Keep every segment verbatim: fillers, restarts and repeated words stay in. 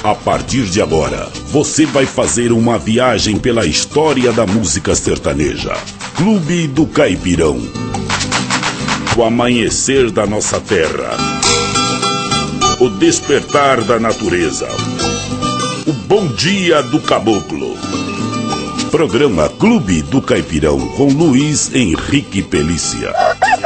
A partir de agora, você vai fazer uma viagem pela história da música sertaneja. Clube do Caipirão. O amanhecer da nossa terra. O despertar da natureza. O bom dia do caboclo. Programa Clube do Caipirão com Luiz Henrique Pelícia.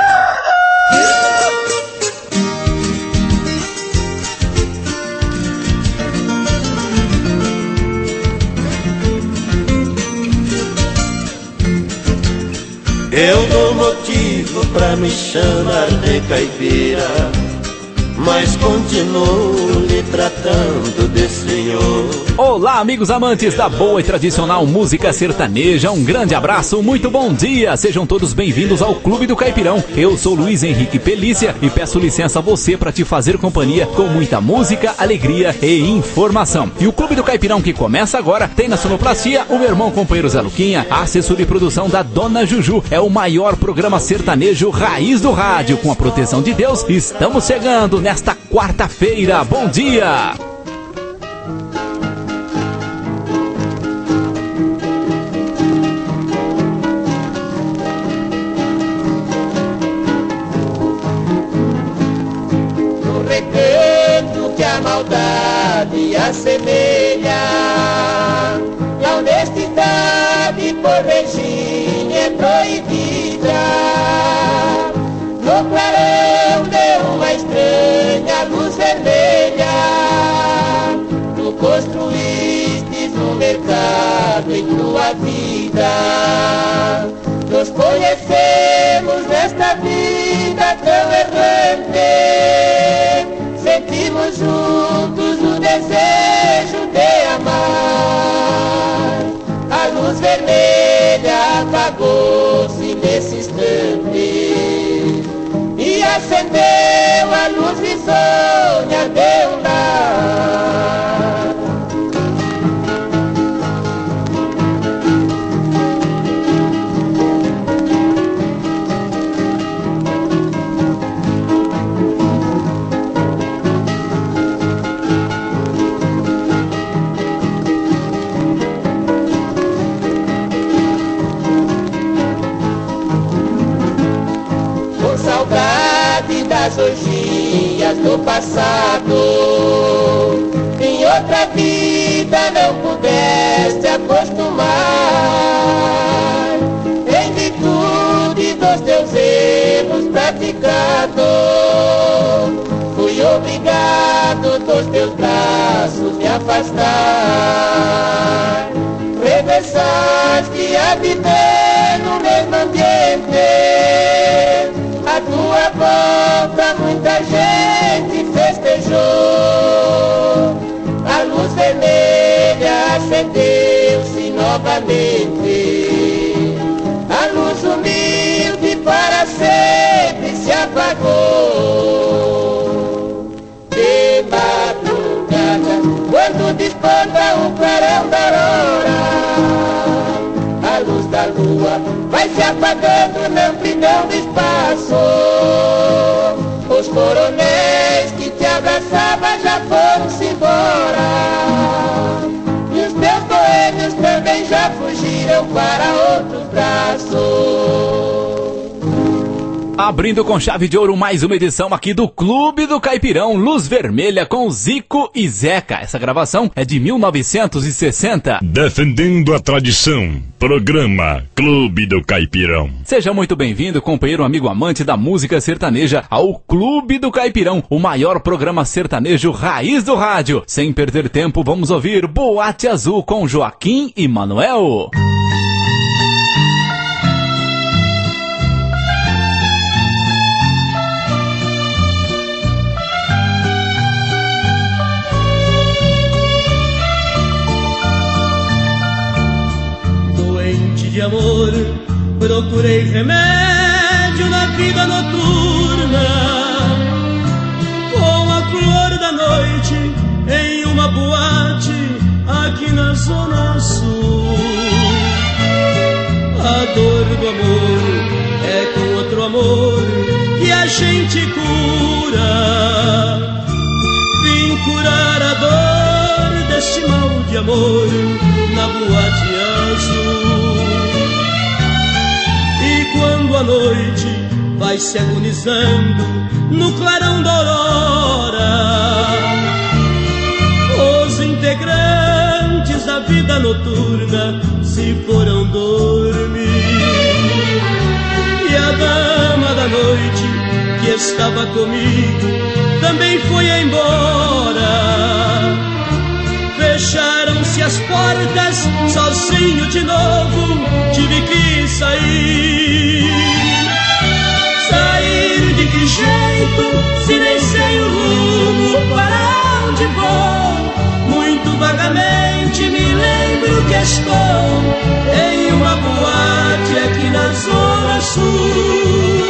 Eu dou motivo pra me chamar de caipira, mas continuo lhe tratando de senhor. Olá, amigos amantes da boa e tradicional música sertaneja, um grande abraço, muito bom dia, sejam todos bem-vindos ao Clube do Caipirão. Eu sou Luiz Henrique Pelícia e peço licença a você para te fazer companhia com muita música, alegria e informação. E o Clube do Caipirão que começa agora tem na sonoplastia o meu irmão companheiro Zé Luquinha, a assessoria e produção da Dona Juju. É o maior programa sertanejo raiz do rádio, com a proteção de Deus. Estamos chegando nesta quarta-feira, bom dia! Maldade assemelha, e a honestidade por regime é proibida. No clarão de uma estranha luz vermelha, tu construíste um mercado em tua vida. Nos conhecemos nesta vida tão errante, sentimos juntos o desejo de amar. A luz vermelha apagou-se nesse instante e acendeu a luz risonha de um lar. Das orgias do passado, em outra vida não pudeste acostumar. Em virtude dos teus erros praticados, fui obrigado dos teus braços me afastar. Regressaste a viver no mesmo ambiente, a tua volta muita gente festejou. A luz vermelha acendeu-se novamente, a luz humilde para sempre se apagou. De madrugada, quando desponta o clarão da aurora, a luz da lua vai se apagando na amplidão do espaço. Os coronéis que te abraçavam já foram-se embora, e os teus boêmios também já fugiram para outros braços. Abrindo com chave de ouro mais uma edição aqui do Clube do Caipirão, Luz Vermelha com Zico e Zeca. Essa gravação é de mil novecentos e sessenta. Defendendo a tradição, programa Clube do Caipirão. Seja muito bem-vindo, companheiro, amigo, amante da música sertaneja, ao Clube do Caipirão, o maior programa sertanejo raiz do rádio. Sem perder tempo, vamos ouvir Boate Azul com Joaquim e Manuel. De amor, procurei remédio na vida noturna, com a flor da noite em uma boate aqui na Zona Sul. A dor do amor é com outro amor que a gente cura. Vim curar a dor este mal de amor na boate azul. E quando a noite vai se agonizando no clarão da aurora, os integrantes da vida noturna se foram dormir. E a dama da noite que estava comigo também foi embora. Fecharam-se as portas, sozinho de novo tive que sair. Sair de que jeito, se nem sei o rumo, para onde vou? Muito vagamente me lembro que estou em uma boate aqui na Zona Sul.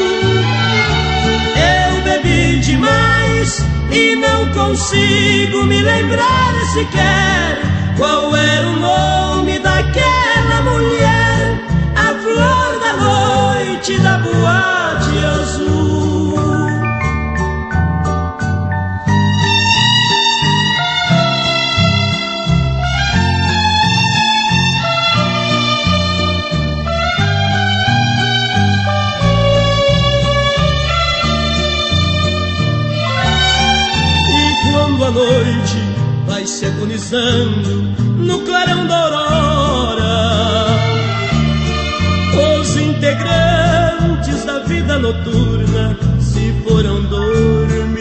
Eu bebi demais e não consigo me lembrar sequer qual era o nome daquela mulher, a flor da noite da boate azul. A noite vai se agonizando no clarão da aurora, os integrantes da vida noturna se foram dormir.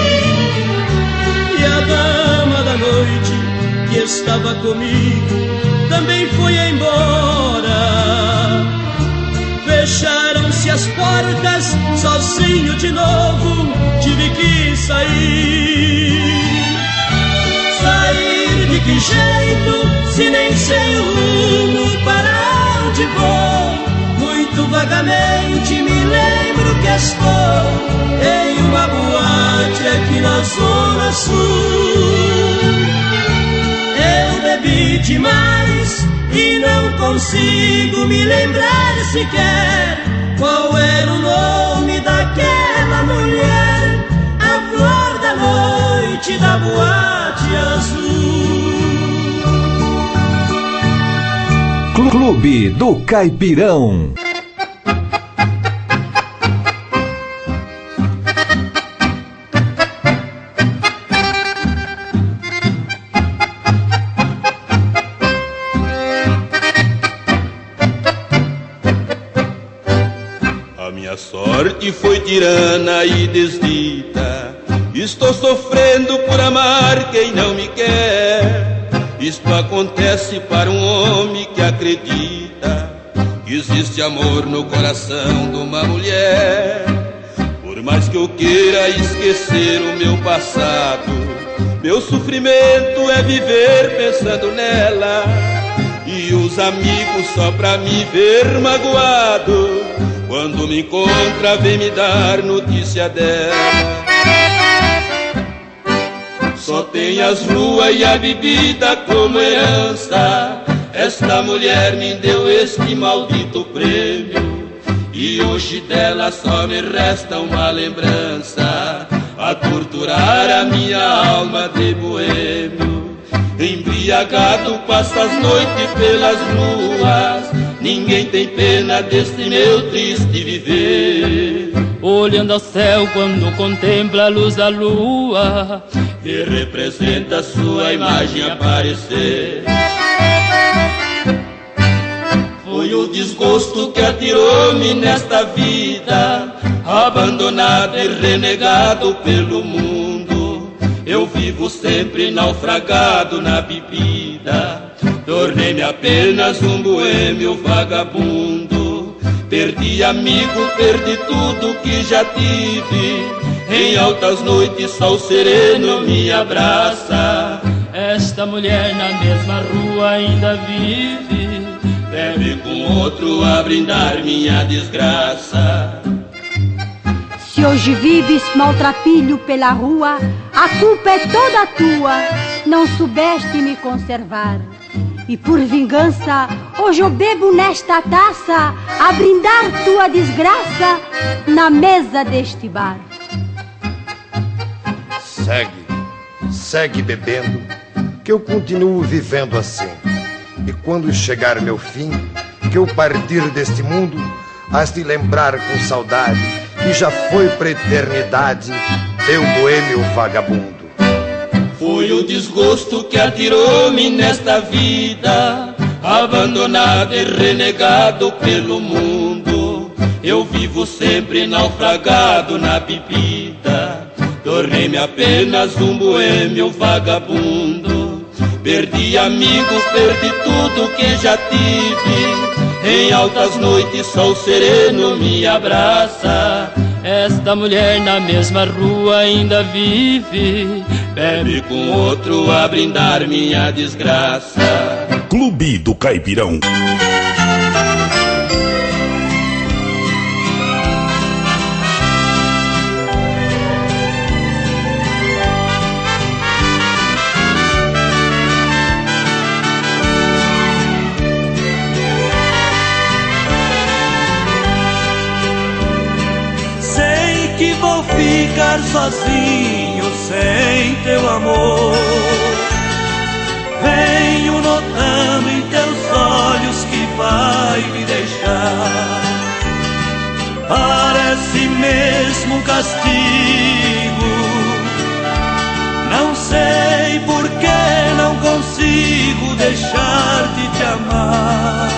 E a dama da noite que estava comigo também foi embora. Fecharam-se as portas, sozinho de novo tive que sair. Sair de que jeito, se nem sei o rumo, para onde vou? Muito vagamente me lembro que estou em uma boate aqui na Zona Sul. Eu bebi demais e não consigo me lembrar sequer qual era o nome daquela mulher, a flor da noite da boate azul. Clube do Caipirão. Sorte foi tirana e desdita, estou sofrendo por amar quem não me quer. Isto acontece para um homem que acredita que existe amor no coração de uma mulher. Por mais que eu queira esquecer o meu passado, meu sofrimento é viver pensando nela. E os amigos só pra me ver magoado, quando me encontra vem me dar notícia dela. Só tem as ruas e a bebida como herança, esta mulher me deu este maldito prêmio. E hoje dela só me resta uma lembrança, a torturar a minha alma de boêmio. Embriagado passa as noites pelas ruas, ninguém tem pena deste meu triste viver. Olhando ao céu quando contempla a luz da lua, que representa sua imagem aparecer. Foi o desgosto que atirou-me nesta vida, abandonado e renegado pelo mundo. Eu vivo sempre naufragado na bebida, tornei-me apenas um boêmio vagabundo. Perdi amigo, perdi tudo que já tive, em altas noites só o sereno me abraça. Esta mulher na mesma rua ainda vive, bebe com outro a brindar minha desgraça. Se hoje vives maltrapilho pela rua, a culpa é toda tua, não soubeste me conservar. E por vingança, hoje eu bebo nesta taça, a brindar tua desgraça na mesa deste bar. Segue, segue bebendo, que eu continuo vivendo assim. E quando chegar meu fim, que eu partir deste mundo, has de lembrar com saudade que já foi pra eternidade teu boêmio vagabundo. Foi o desgosto que atirou-me nesta vida, abandonado e renegado pelo mundo. Eu vivo sempre naufragado na bebida, tornei-me apenas um boêmio vagabundo. Perdi amigos, perdi tudo que já tive, em altas noites só o sereno me abraça. Esta mulher na mesma rua ainda vive, bebe com outro a brindar minha desgraça. Clube do Caipirão. Que vou ficar sozinho sem teu amor. Venho notando em teus olhos que vai me deixar. Parece mesmo um castigo, não sei por que não consigo deixar de te amar.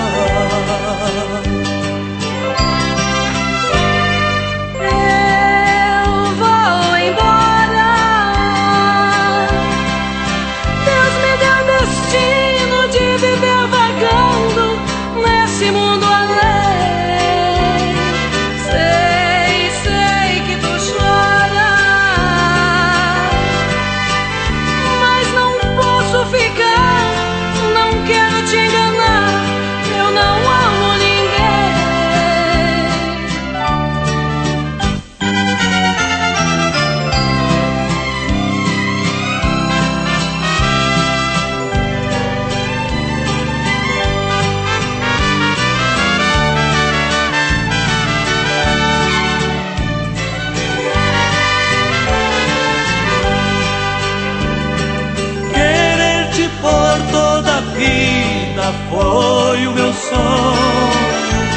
Foi o meu sonho,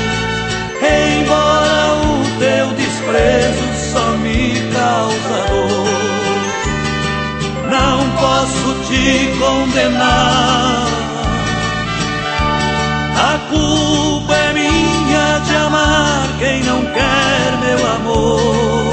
embora o teu desprezo só me causa dor. Não posso te condenar, a culpa é minha de amar quem não quer meu amor.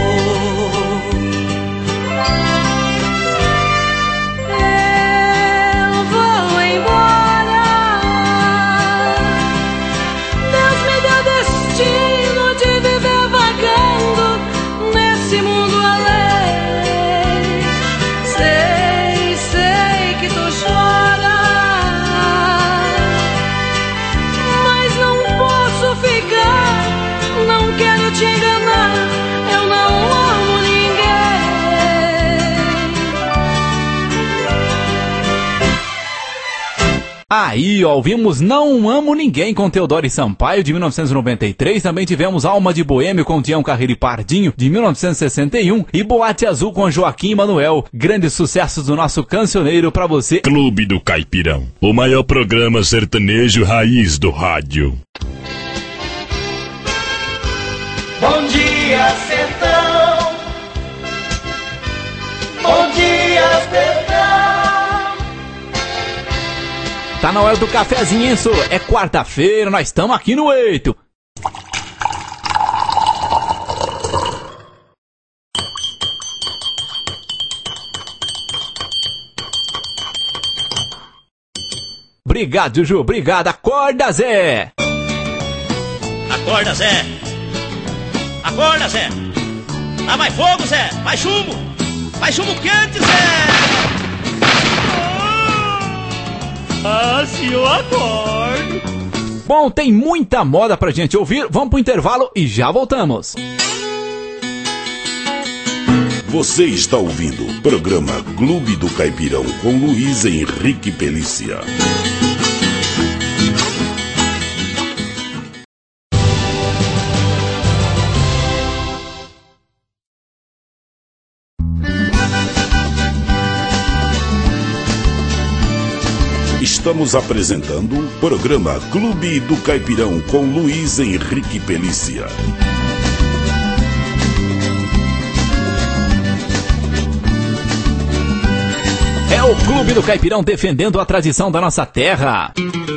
Aí, ó, ouvimos Não Amo Ninguém com Teodoro e Sampaio, de mil novecentos e noventa e três. Também tivemos Alma de Boêmio com Tião Carreiro e Pardinho, de mil novecentos e sessenta e um. E Boate Azul com Joaquim Manuel. Grandes sucessos do nosso cancioneiro pra você. Clube do Caipirão, o maior programa sertanejo raiz do rádio. Bom dia, sertão. Bom dia, sertão. Tá na hora do cafezinho, hein, sô? É quarta-feira, nós estamos aqui no Eito. Obrigado, Juju, obrigado. Acorda, Zé. Acorda, Zé. Acorda, Zé. Dá mais fogo, Zé. Mais chumbo. Mais chumbo quente, Zé. Ah, se eu acordo. Bom, tem muita moda pra gente ouvir. Vamos pro intervalo e já voltamos. Você está ouvindo o programa Clube do Caipirão com Luiz Henrique Pelícia. Estamos apresentando o programa Clube do Caipirão com Luiz Henrique Pelícia. É o Clube do Caipirão defendendo a tradição da nossa terra.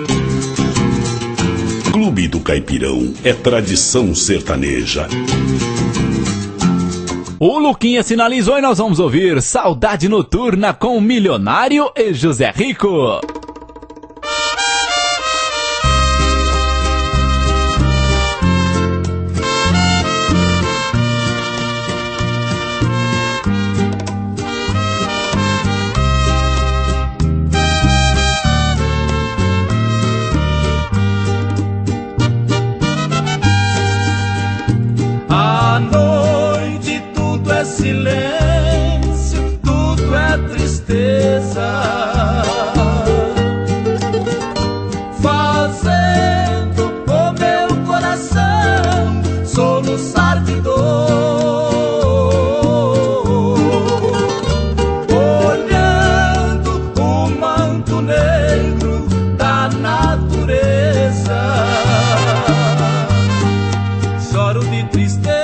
Clube do Caipirão é tradição sertaneja. O Luquinha sinalizou e nós vamos ouvir Saudade Noturna com Milionário e José Rico. À noite tudo é silêncio, tudo é tristeza, fazendo o meu coração soluçar de dor, olhando o manto negro da natureza. Choro de tristeza,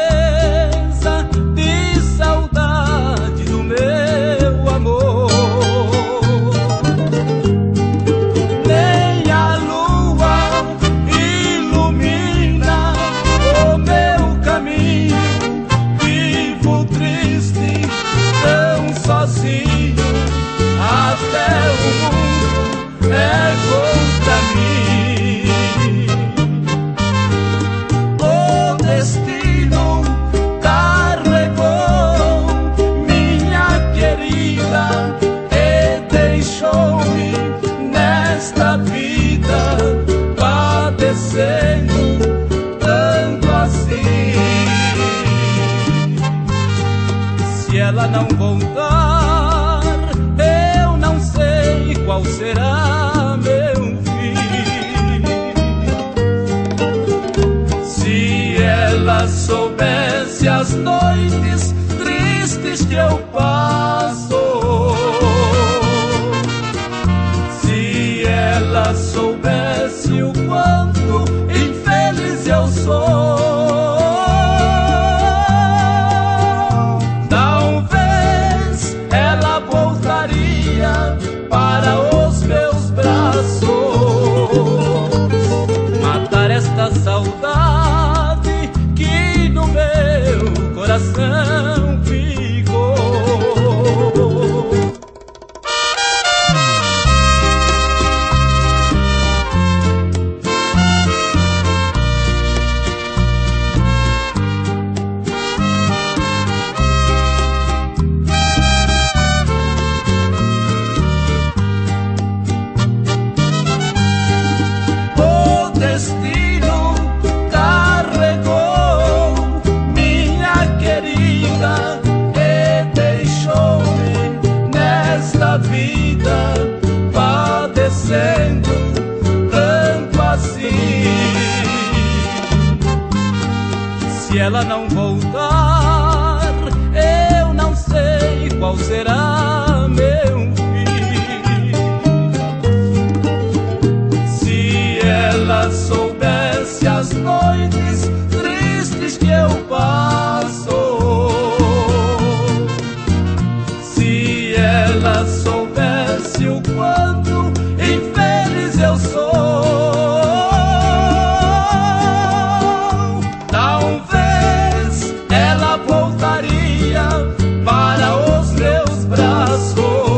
de saudade do meu amor. Nem a lua ilumina o meu caminho. Vivo triste, tão sozinho, até o mundo é contra mim. Destino carregou minha querida e deixou-me nesta vida padecendo tanto assim. Se ela não voltar, eu não sei qual será meu fim. Se ela soubesse as noites tristes que eu passo, se ela soubesse o quanto infeliz eu sou, talvez ela voltaria para os meus braços, matar esta saudade que no meu coração ficou. O destino carregou minha querida e deixou-me nesta vida padecendo tanto assim. Se ela não voltar, eu não sei qual será meu fim. Se ela soubesse as noites tristes que eu passo, se ela soubesse o quanto infeliz eu sou, talvez ela voltaria para os meus braços,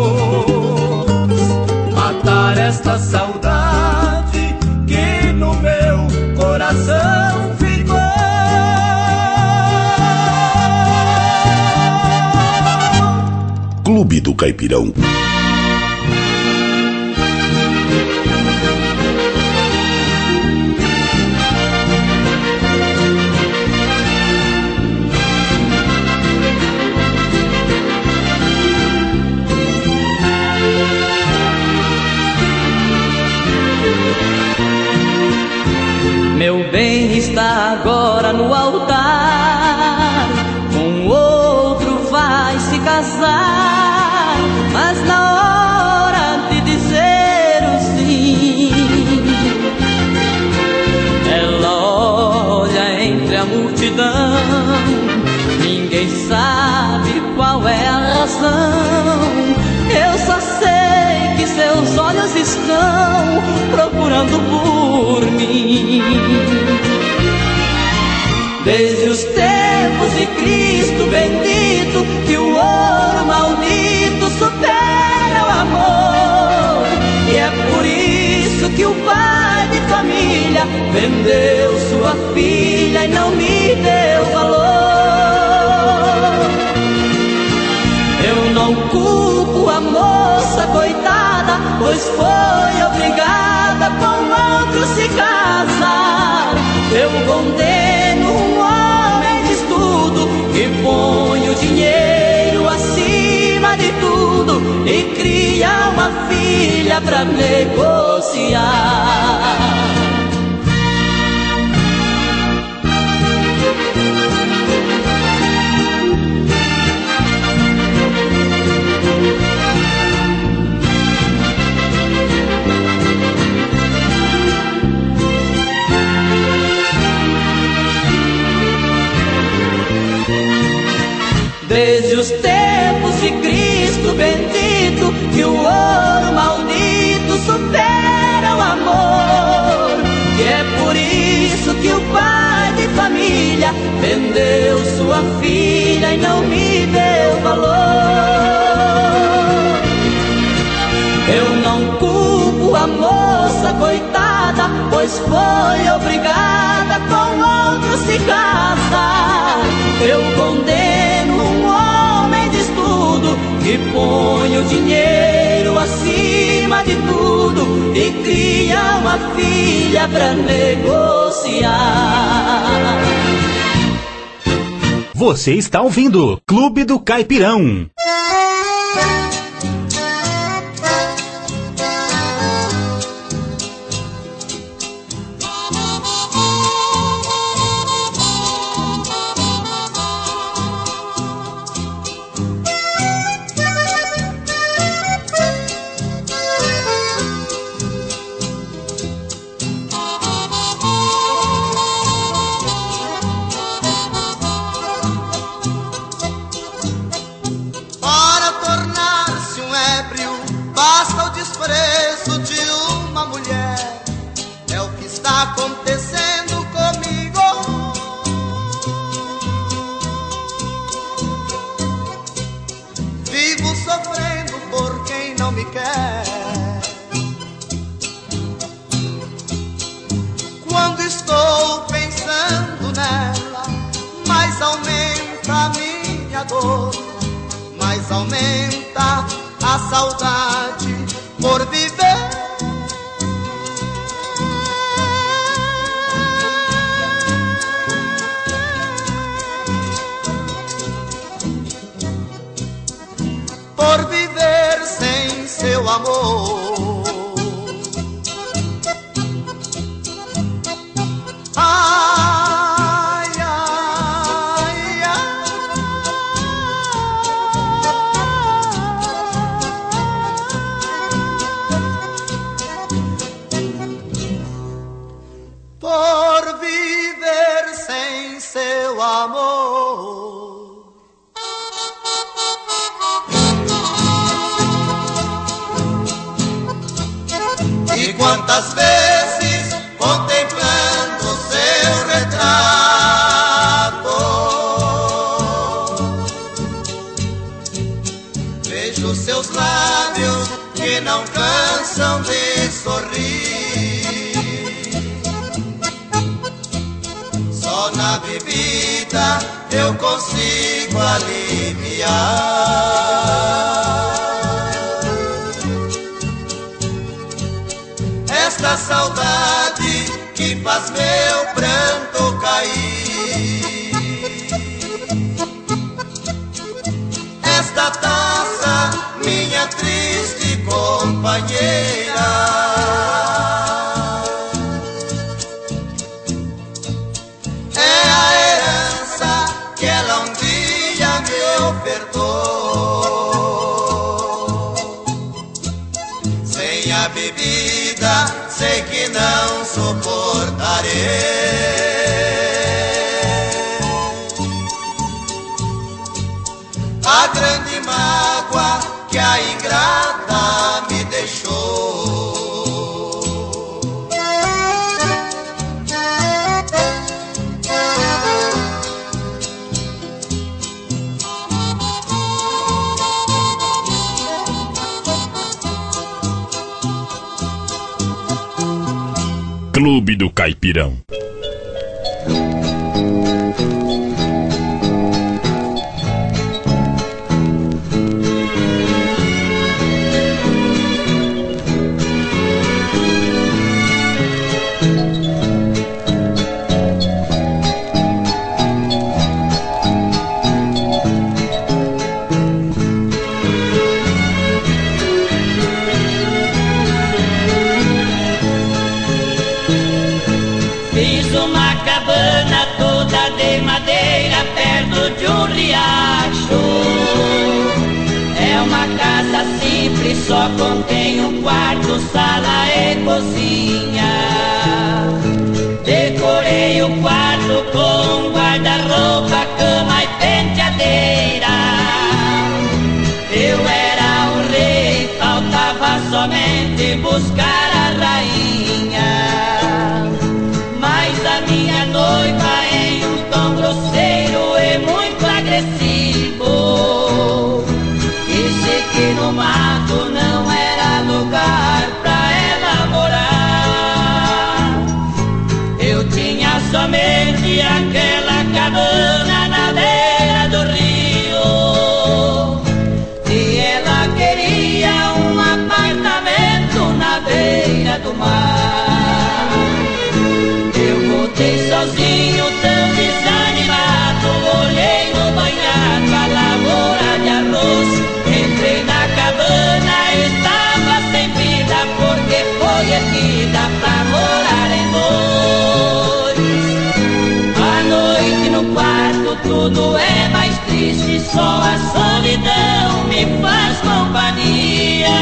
matar esta saudade que no meu coração ficou. Clube do Caipirão. Meu bem está agora no altar, com outro vai se casar, mas na hora de dizer o sim multidão. Ninguém sabe qual é a razão. Eu só sei que seus olhos estão procurando por mim. Desde os tempos de Cristo bendito, que o ouro maldito supera o amor. E é por isso que o pai de família vendeu sua filha e não me deu valor. Eu não culpo a moça coitada, pois foi obrigada com outro se casar. Eu condeno um homem de estudo que põe o dinheiro acima de tudo e cria uma filha pra negociar. Desde os tempos de Cristo bendito, que o ouro maldito supera o amor. E é por isso que o pai de família vendeu sua filha e não me deu valor. Eu não culpo a moça coitada, pois foi obrigada com outro se casar. Eu condeno um homem de estudo que põe o dinheiro acima de tudo e cria uma filha pra negociar. Você está ouvindo Clube do Caipirão. Acontecendo comigo, vivo sofrendo por quem não me quer. Quando estou pensando nela, mais aumenta a minha dor, mais aumenta a saudade por viver. Por viver sem seu amor. Ai, ai, ai. Por viver sem seu amor. E quantas vezes, contemplando seu retrato, vejo seus lábios que não cansam de sorrir. Só na bebida eu consigo aliviar esta saudade que faz meu pranto cair. Esta taça, minha triste companheira, é a herança que ela um dia me ofertou. Sem a bebida sei que não suportarei. Clube do Caipirão. Só contém um quarto, sala e cozinha. Decorei o quarto com guarda-roupa, cama e penteadeira. Eu era o rei, faltava somente buscar a rainha. Mas a minha noiva em um tom grosseiro e muito agressivo disse que no mato não era lugar pra ela morar. Eu tinha somente aquela cabana na beira do rio e ela queria um apartamento na beira do mar. Eu voltei sozinho, tão desanimado, olhei no banhado a lavoura de arroz. Entrei na cabana, estava sem vida, porque foi erguida pra morar em dois. À noite no quarto tudo é mais triste, só a solidão me faz companhia.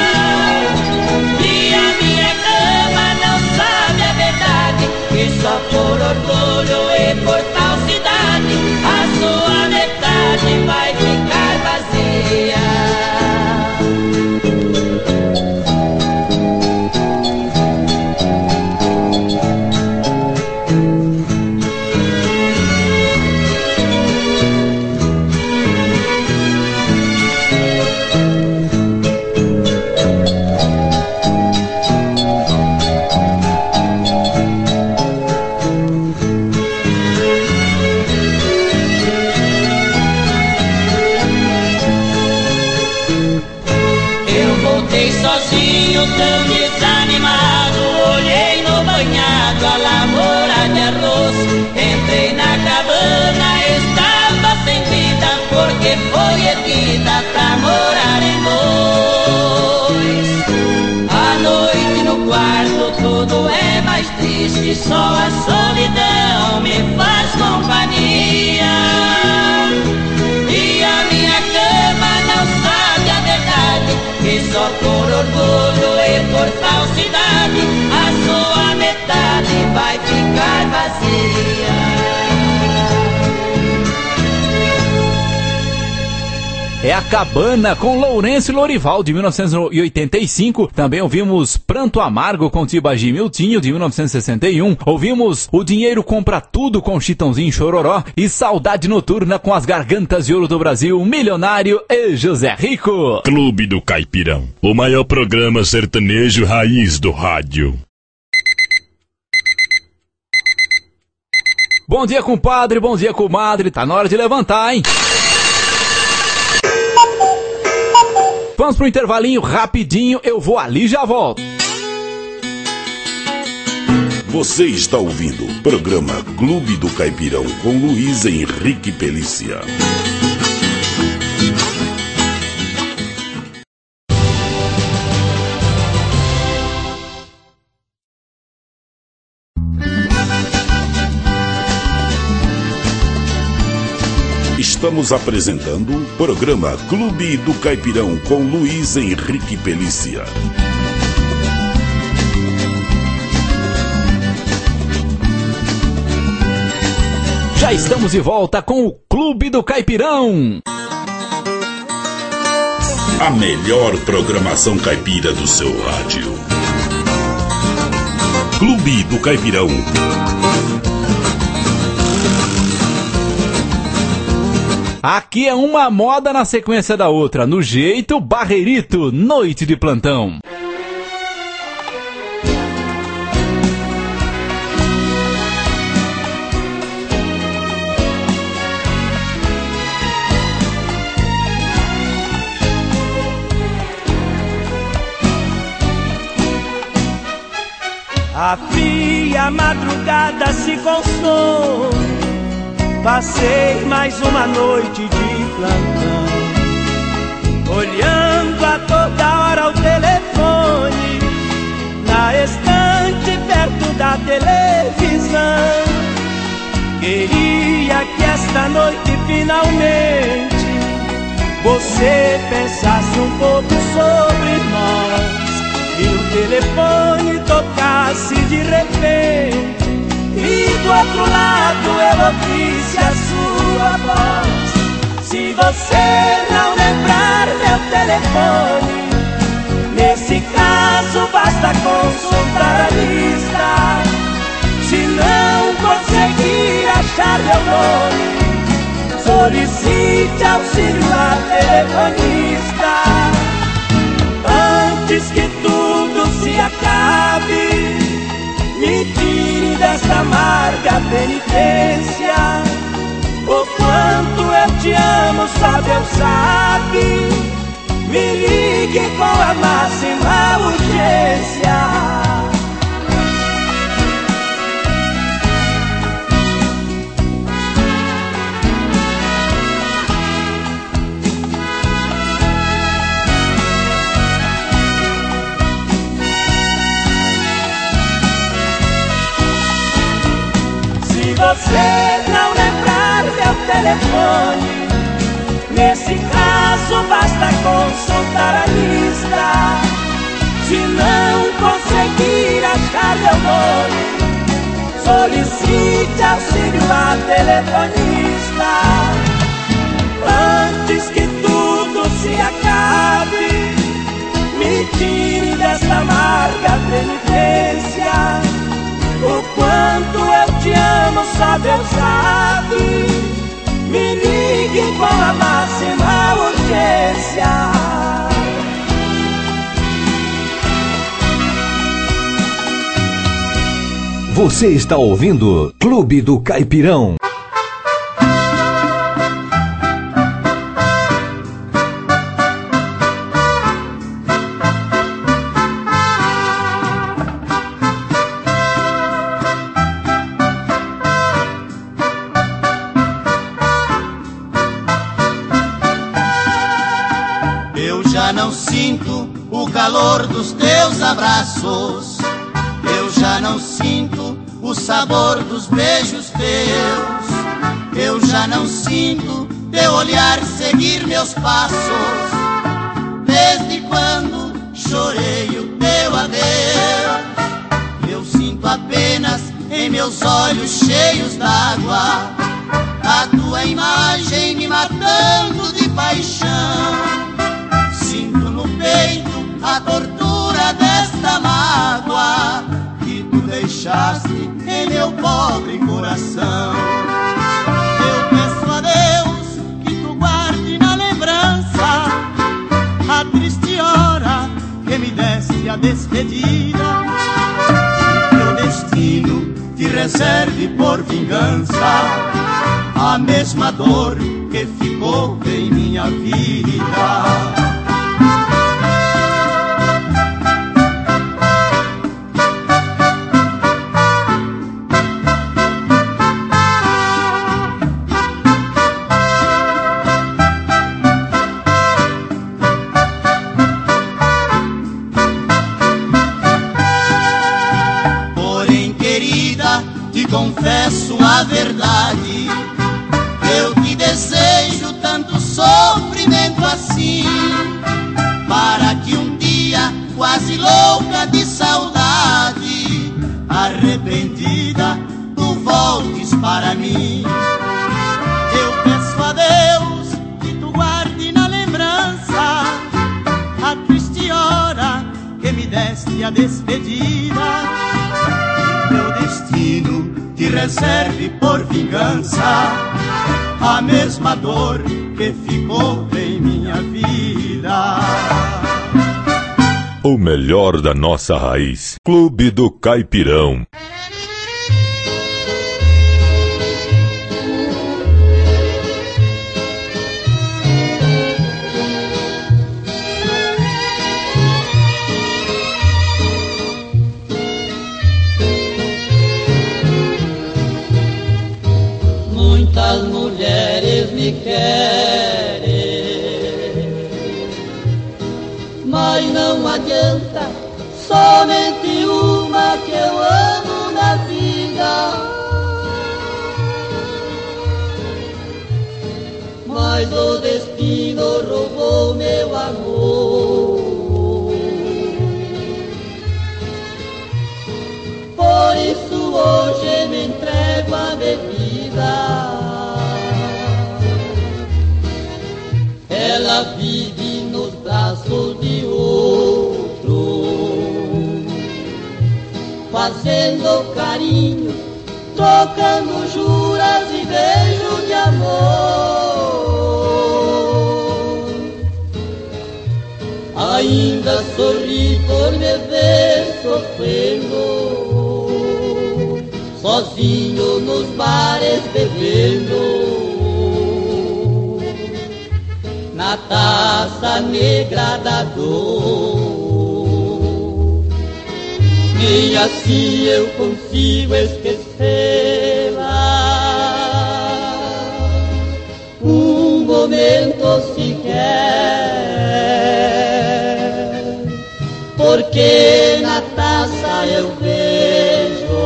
E a minha cama não sabe a verdade, que só por orgulho e por falsidade a sua metade vai ficar vazia. Sozinho, tão desanimado, olhei no banhado a lavoura de arroz. Entrei na cabana, estava sem vida, porque foi erguida pra morar em dois. À noite no quarto tudo é mais triste, só a solidão me faz companhia. E a minha cama não sabe a verdade, que só por orgulho e por falsidade a sua metade vai ficar vazia. É a Cabana com Lourenço e Lorival de mil novecentos e oitenta e cinco. Também ouvimos Pranto Amargo com Tibagi e Miltinho de mil novecentos e sessenta e um. Ouvimos O Dinheiro Compra Tudo com Chitãozinho e Chororó e Saudade Noturna com As Gargantas de Ouro do Brasil, Milionário e José Rico. Clube do Caipirão, o maior programa sertanejo raiz do rádio. Bom dia, compadre, bom dia, comadre. Tá na hora de levantar, hein? Vamos pro intervalinho rapidinho, eu vou ali e já volto. Você está ouvindo o programa Clube do Caipirão com Luiz Henrique Pelícia. Estamos apresentando o programa Clube do Caipirão com Luiz Henrique Pelícia. Já estamos de volta com o Clube do Caipirão. A melhor programação caipira do seu rádio. Clube do Caipirão. Aqui é uma moda na sequência da outra, no jeito Barreirito, Noite de Plantão. a madrugada se consome, passei mais uma noite de plantão, olhando a toda hora o telefone, na estante perto da televisão. Queria que esta noite finalmente você pensasse um pouco sobre nós, e o telefone tocasse de repente, e do outro lado eu ouvisse a sua voz. Se você não lembrar meu telefone, nesse caso basta consultar a lista. Se não conseguir achar meu nome, solicite auxílio a telefonista. Antes que tudo se acabe, me tire desta amarga penitência. O quanto eu te amo, só Deus sabe. Me ligue com a máxima urgência. Se você não lembrar meu telefone, nesse caso basta consultar a lista. Se não conseguir achar meu nome, solicite auxílio a telefonista. Antes que tudo se acabe, me tire desta amarga penitência. O quanto eu te amo, só Deus sabe. Me ligue com a máxima urgência. Você está ouvindo Clube do Caipirão. Calor dos teus abraços, eu já não sinto o sabor dos beijos teus, eu já não sinto teu olhar seguir meus passos, desde quando chorei o teu adeus. Eu sinto apenas em meus olhos cheios d'água a tua imagem me matando de paixão. Sinto no peito a tortura desta mágoa que tu deixaste em meu pobre coração. Eu peço a Deus que tu guarde na lembrança a triste hora que me deste a despedida, e teu destino te reserve por vingança a mesma dor que ficou em minha vida. Confesso a verdade, eu te desejo tanto sofrimento assim, para que um dia, quase louca de saudade, arrependida, tu voltes para mim. Eu peço a Deus que tu guarde na lembrança a triste hora que me deste a despedida, teu destino te reserve por vingança a mesma dor que ficou em minha vida. O melhor da nossa raiz. Clube do Caipirão. muitas mulheres me querem, mas não adianta, somente uma que eu amo na vida. Mas o destino roubou meu amor, por isso hoje me entrego à bebida. Ela vive nos braços de outro, fazendo carinho, trocando juras e beijos de amor. Ainda sorri por me ver sofrendo, sozinho nos bares bebendo, na taça negra da dor. E assim eu consigo esquecê-la um momento sequer, porque na taça eu vejo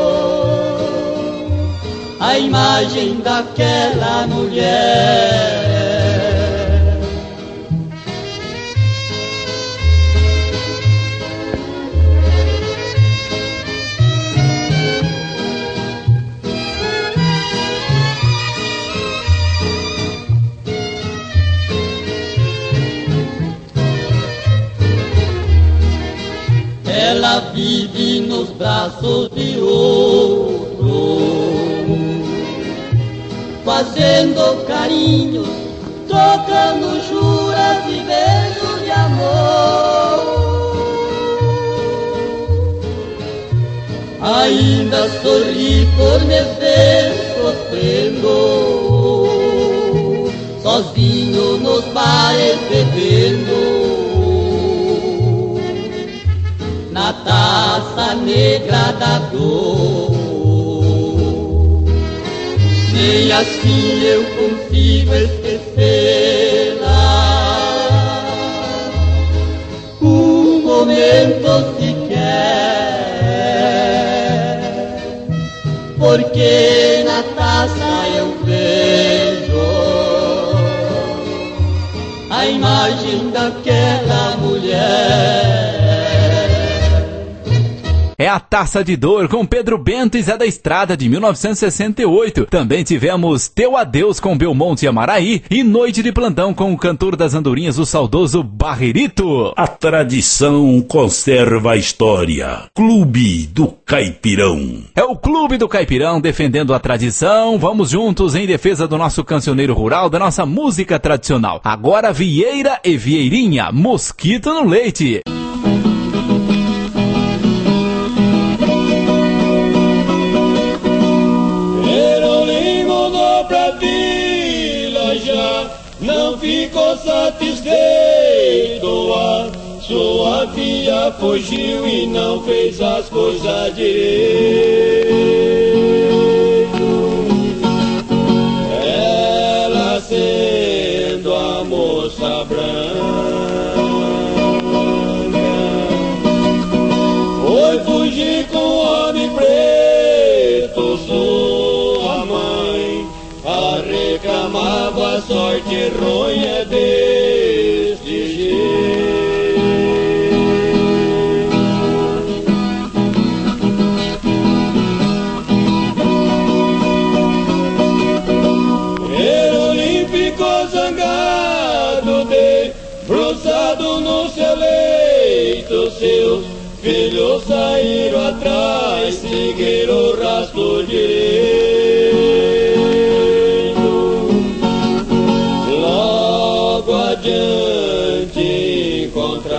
a imagem daquela mulher. Ela vive nos braços de outro, fazendo carinho, trocando juras e beijos de amor. Ainda sorri por me ver sofrendo, sozinho nos bares bebendo, na taça negra da dor. Nem assim eu consigo esquecê-la um momento sequer, porque na taça eu vejo a imagem daquela mulher. É a Taça de Dor com Pedro Bento e Zé da Estrada de mil novecentos e sessenta e oito. Também tivemos Teu Adeus com Belmonte e Amaraí e Noite de Plantão com o cantor das andorinhas, o saudoso Barrerito. A tradição conserva a história. Clube do Caipirão. É o Clube do Caipirão defendendo a tradição. Vamos juntos em defesa do nosso cancioneiro rural, da nossa música tradicional. Agora Vieira e Vieirinha, Mosquito no Leite. Não ficou satisfeito, a sua filha fugiu e não fez as coisas direito. Ela sendo a moça branca, foi fugir com o homem preto. Sua mãe a reclamava a sorte ronha deste jeito. Herolim ficou zangado, debruçado no seu leito. Seus filhos saíram atrás, seguiram o rastro direito. Adiante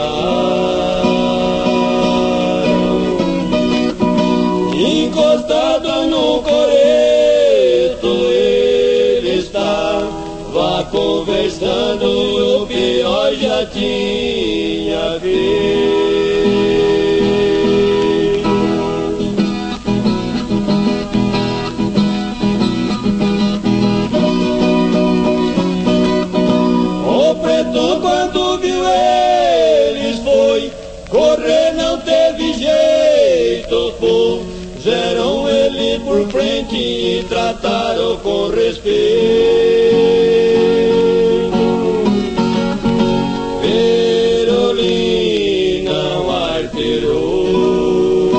encontraram, encostado no coreto, ele estava conversando, o pior já tinha feito. te trataram com respeito. Peroli não alterou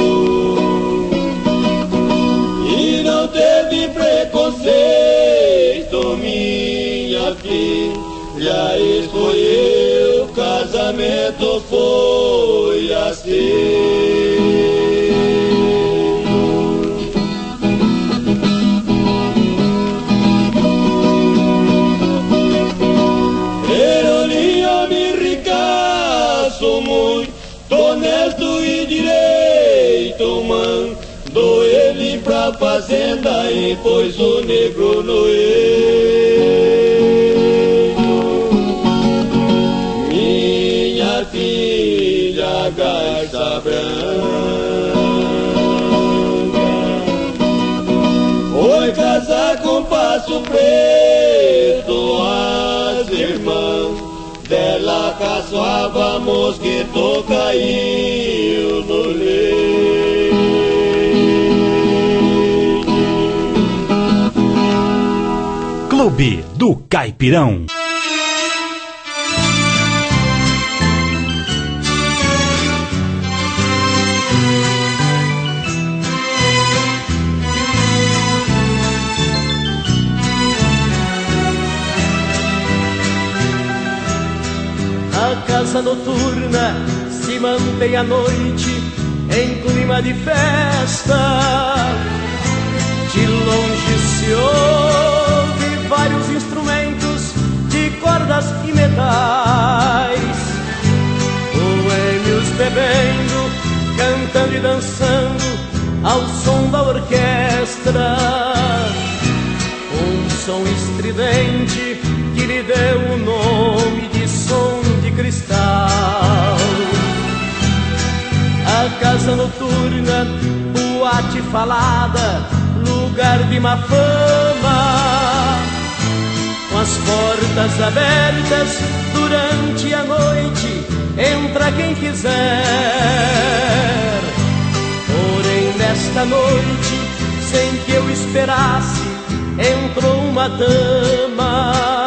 e não teve preconceito, minha filha escolheu, o casamento foi assim. Honesto e direito, mandou ele pra fazenda e pôs o negro no eito. Minha filha garça branca foi casar com Passo Preto, as irmãs dela caçoava, mosquito caiu no leite. Clube do Caipirão. A casa noturna se mantém à noite em clima de festa. De longe se ouve vários instrumentos de cordas e metais, boêmios bebendo, cantando e dançando ao som da orquestra. Um som estridente que lhe deu o nome de som de cristal. A casa noturna, boate falada, lugar de má fama, com as portas abertas durante a noite, entra quem quiser. Porém nesta noite, sem que eu esperasse, entrou uma dama.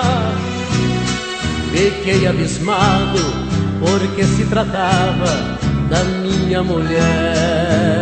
Fiquei abismado, porque se tratava da minha mulher.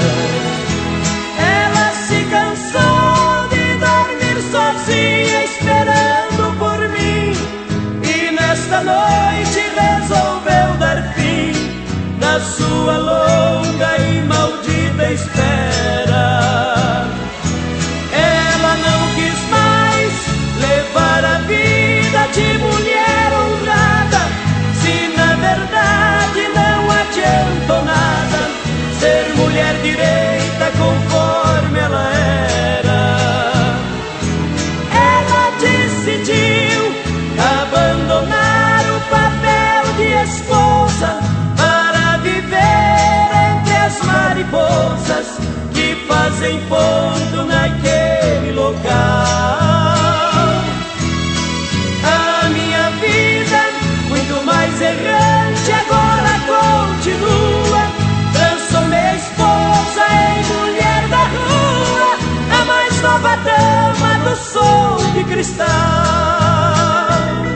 Ela se cansou de dormir sozinha, esperando por mim, e nesta noite resolveu dar fim na sua longa e maldita espera. Ela não quis mais levar a vida de mulher honrada, se na verdade não adiantou nada ser mulher direita conforme ela era. Ela decidiu abandonar o papel de esposa para viver entre as mariposas que fazem ponto naquele local. A minha vida, muito mais errante, agora continua. Transformei a esposa em mulher da rua, a mais nova dama do som de cristal.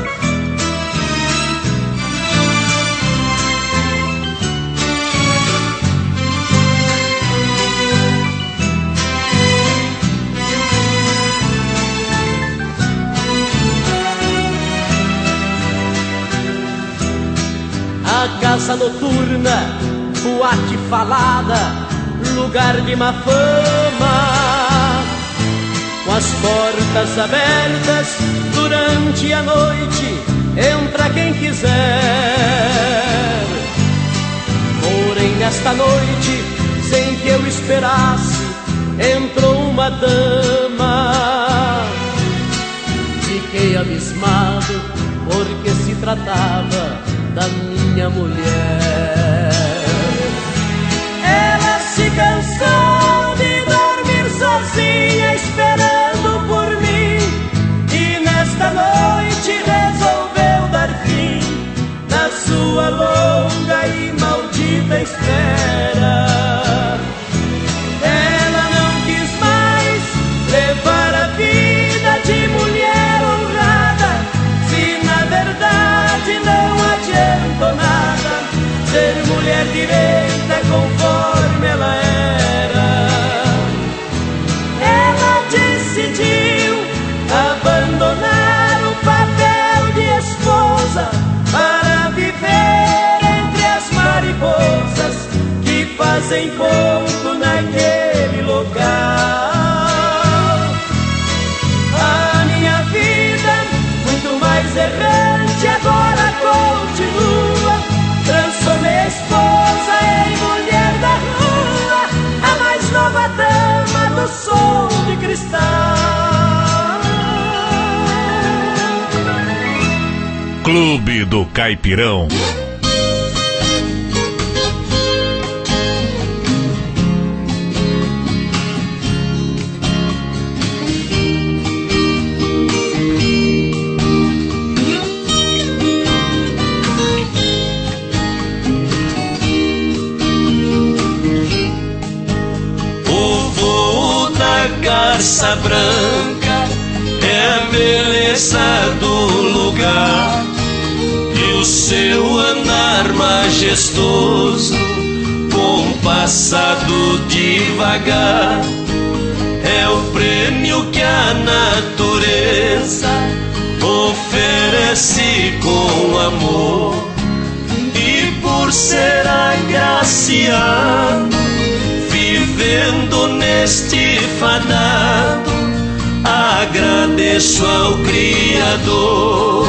A casa noturna, boate falada, lugar de má fama, com as portas abertas durante a noite, entra quem quiser. Porém nesta noite, sem que eu esperasse, entrou uma dama. Fiquei abismado, porque se tratava da minha mulher. Ela se cansou de dormir sozinha, esperando por mim, e nesta noite resolveu dar fim na sua longa e maldita espera. Ela não quis mais horas em ponto naquele local. A minha vida, muito mais errante, agora continua. Transformei a esposa em mulher da rua, a mais nova dama do som de cristal. Clube do Caipirão. Garça branca é a beleza do lugar, e o seu andar majestoso, compassado devagar, é o prêmio que a natureza oferece com amor. E por ser agraciado, vivendo neste fadado, agradeço ao Criador.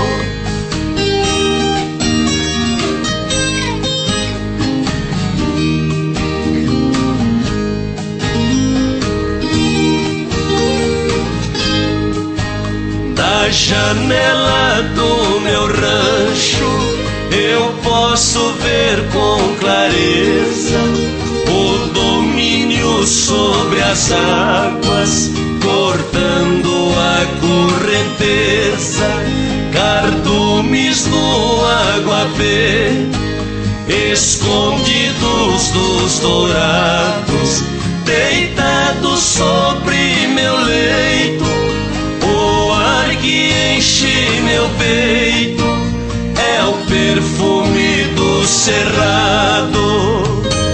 Da janela do meu rancho eu posso ver com clareza o domínio sobre as águas, cortando a correnteza, cardumes no aguapé, escondidos dos dourados, deitados sobre meu leito, o ar que enche meu peito é o perfume do cerrado.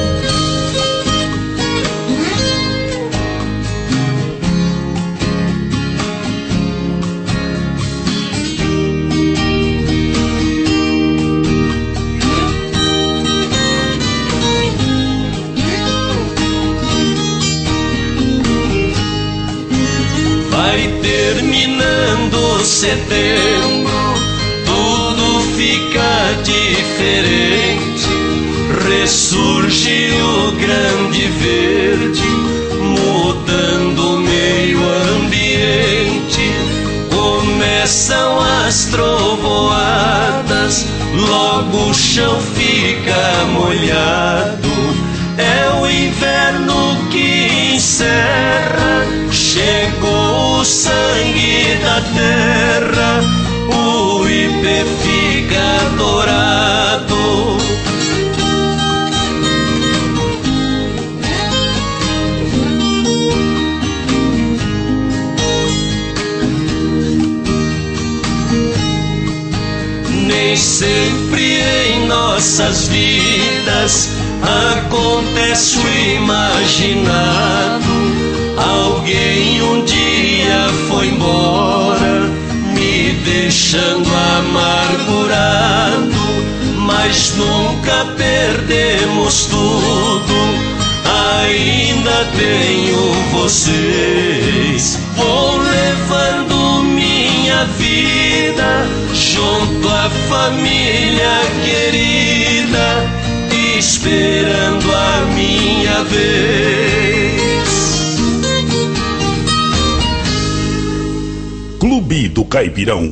Terminando setembro, tudo fica diferente. Ressurge o grande verde, mudando o meio ambiente. Começam as trovoadas, logo o chão fica molhado. É o inverno que encerra, chegou o sangue da terra, o ipê fica dourado. Nem sempre em nossas vidas acontece o imaginado. Alguém um dia foi embora, me deixando amargurado, mas nunca perdemos tudo, ainda tenho vocês. Vou levando minha vida junto à família querida, esperando a minha vez. Clube do Caipirão.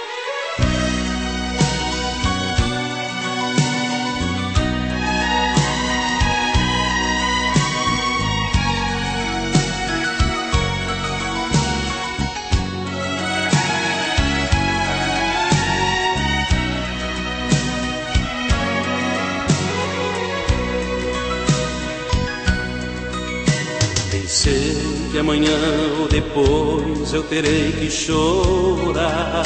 Sei que amanhã ou depois eu terei que chorar.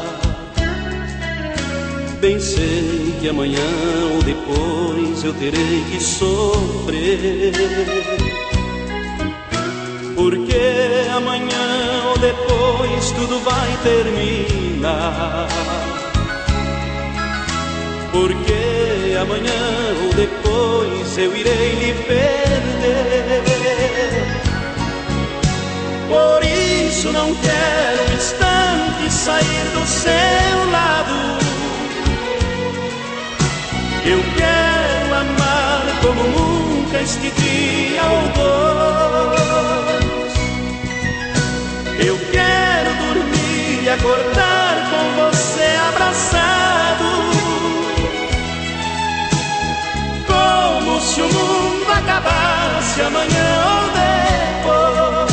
Bem sei que amanhã ou depois eu terei que sofrer, porque amanhã ou depois tudo vai terminar. Porque amanhã ou depois eu irei lhe perder. Por isso não quero um instante sair do seu lado. Eu quero amar como nunca este dia ou dois. Eu quero dormir e acordar com você abraçado, como se o mundo acabasse amanhã ou depois.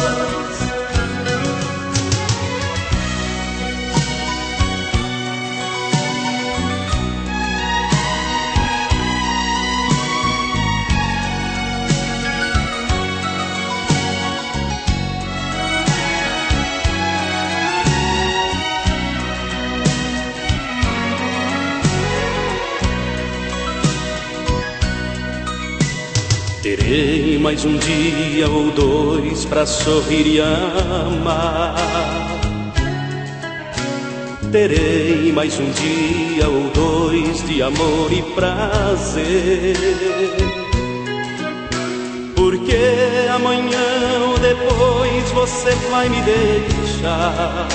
Terei mais um dia ou dois pra sorrir e amar. Terei mais um dia ou dois de amor e prazer. Porque amanhã ou depois você vai me deixar.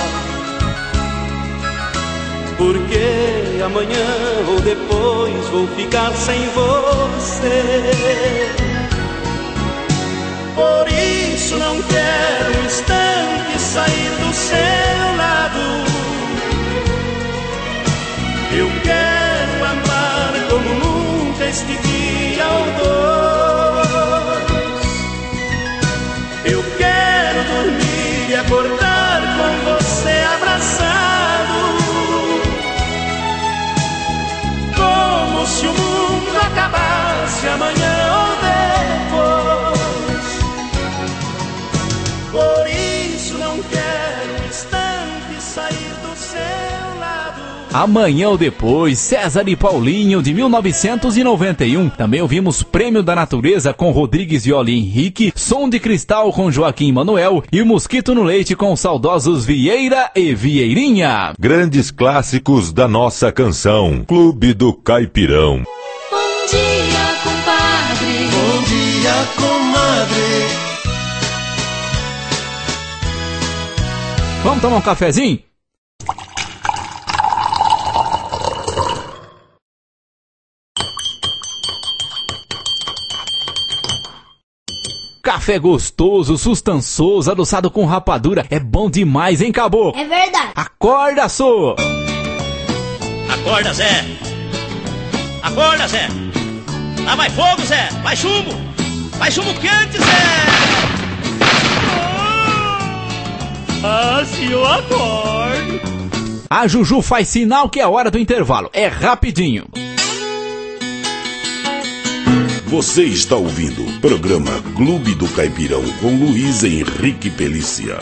Porque amanhã ou depois vou ficar sem você. Por isso não quero um instante sair do seu lado. Eu quero amar como nunca este dia ou dois. Eu quero dormir e acordar com você abraçado, como se o mundo acabasse amanhã ou depois. Por isso não quero um instante sair do seu lado. Amanhã ou depois, César e Paulinho, de mil novecentos e noventa e um. Também ouvimos Prêmio da Natureza com Rodrigues Viola e Henrique, Som de Cristal com Joaquim Manuel e Mosquito no Leite com os saudosos Vieira e Vieirinha. Grandes clássicos da nossa canção. Clube do Caipirão. Bom dia, compadre. Bom dia, comadre. Vamos tomar um cafezinho? Café gostoso, sustançoso, adoçado com rapadura. É bom demais, hein, Caboclo? É verdade. Acorda, sô! Acorda, Zé! Acorda, Zé! Lá vai fogo, Zé! Vai chumbo! Vai chumbo quente, Zé! Ah, se eu acordo. A Juju faz sinal que é hora do intervalo. É rapidinho. Você está ouvindo o programa Clube do Caipirão com Luiz Henrique Pelícia.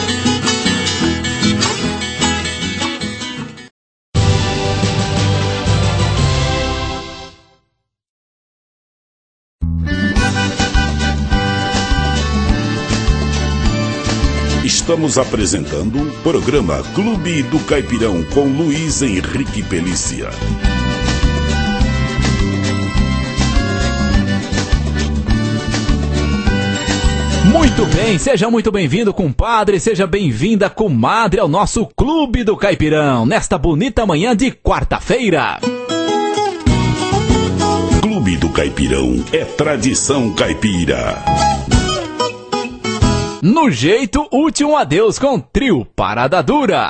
Estamos apresentando o programa Clube do Caipirão com Luiz Henrique Pelícia. Muito bem, seja muito bem-vindo, compadre, seja bem-vinda, comadre, ao nosso Clube do Caipirão, nesta bonita manhã de quarta-feira. Clube do Caipirão é tradição caipira. No jeito, último adeus com Trio Parada Dura.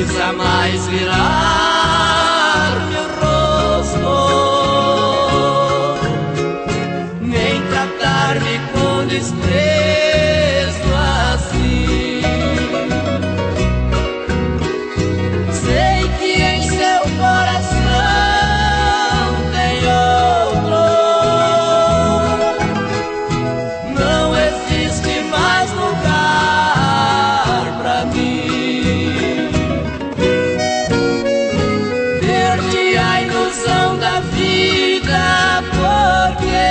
precisa mais virar-me o rosto, nem tratar-me com desprezo assim. Sei que em seu coração tem outro, não existe mais lugar pra mim. Perdi a ilusão da vida porque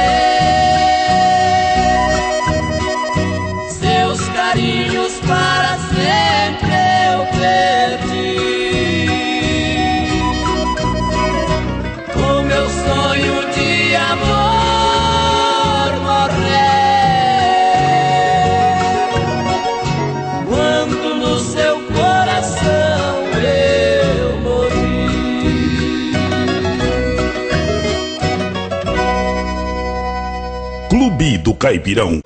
seus carinhos para sempre eu perdi. O meu sonho de amor morreu quando no seu coração eu morri. Clube do Caipirão.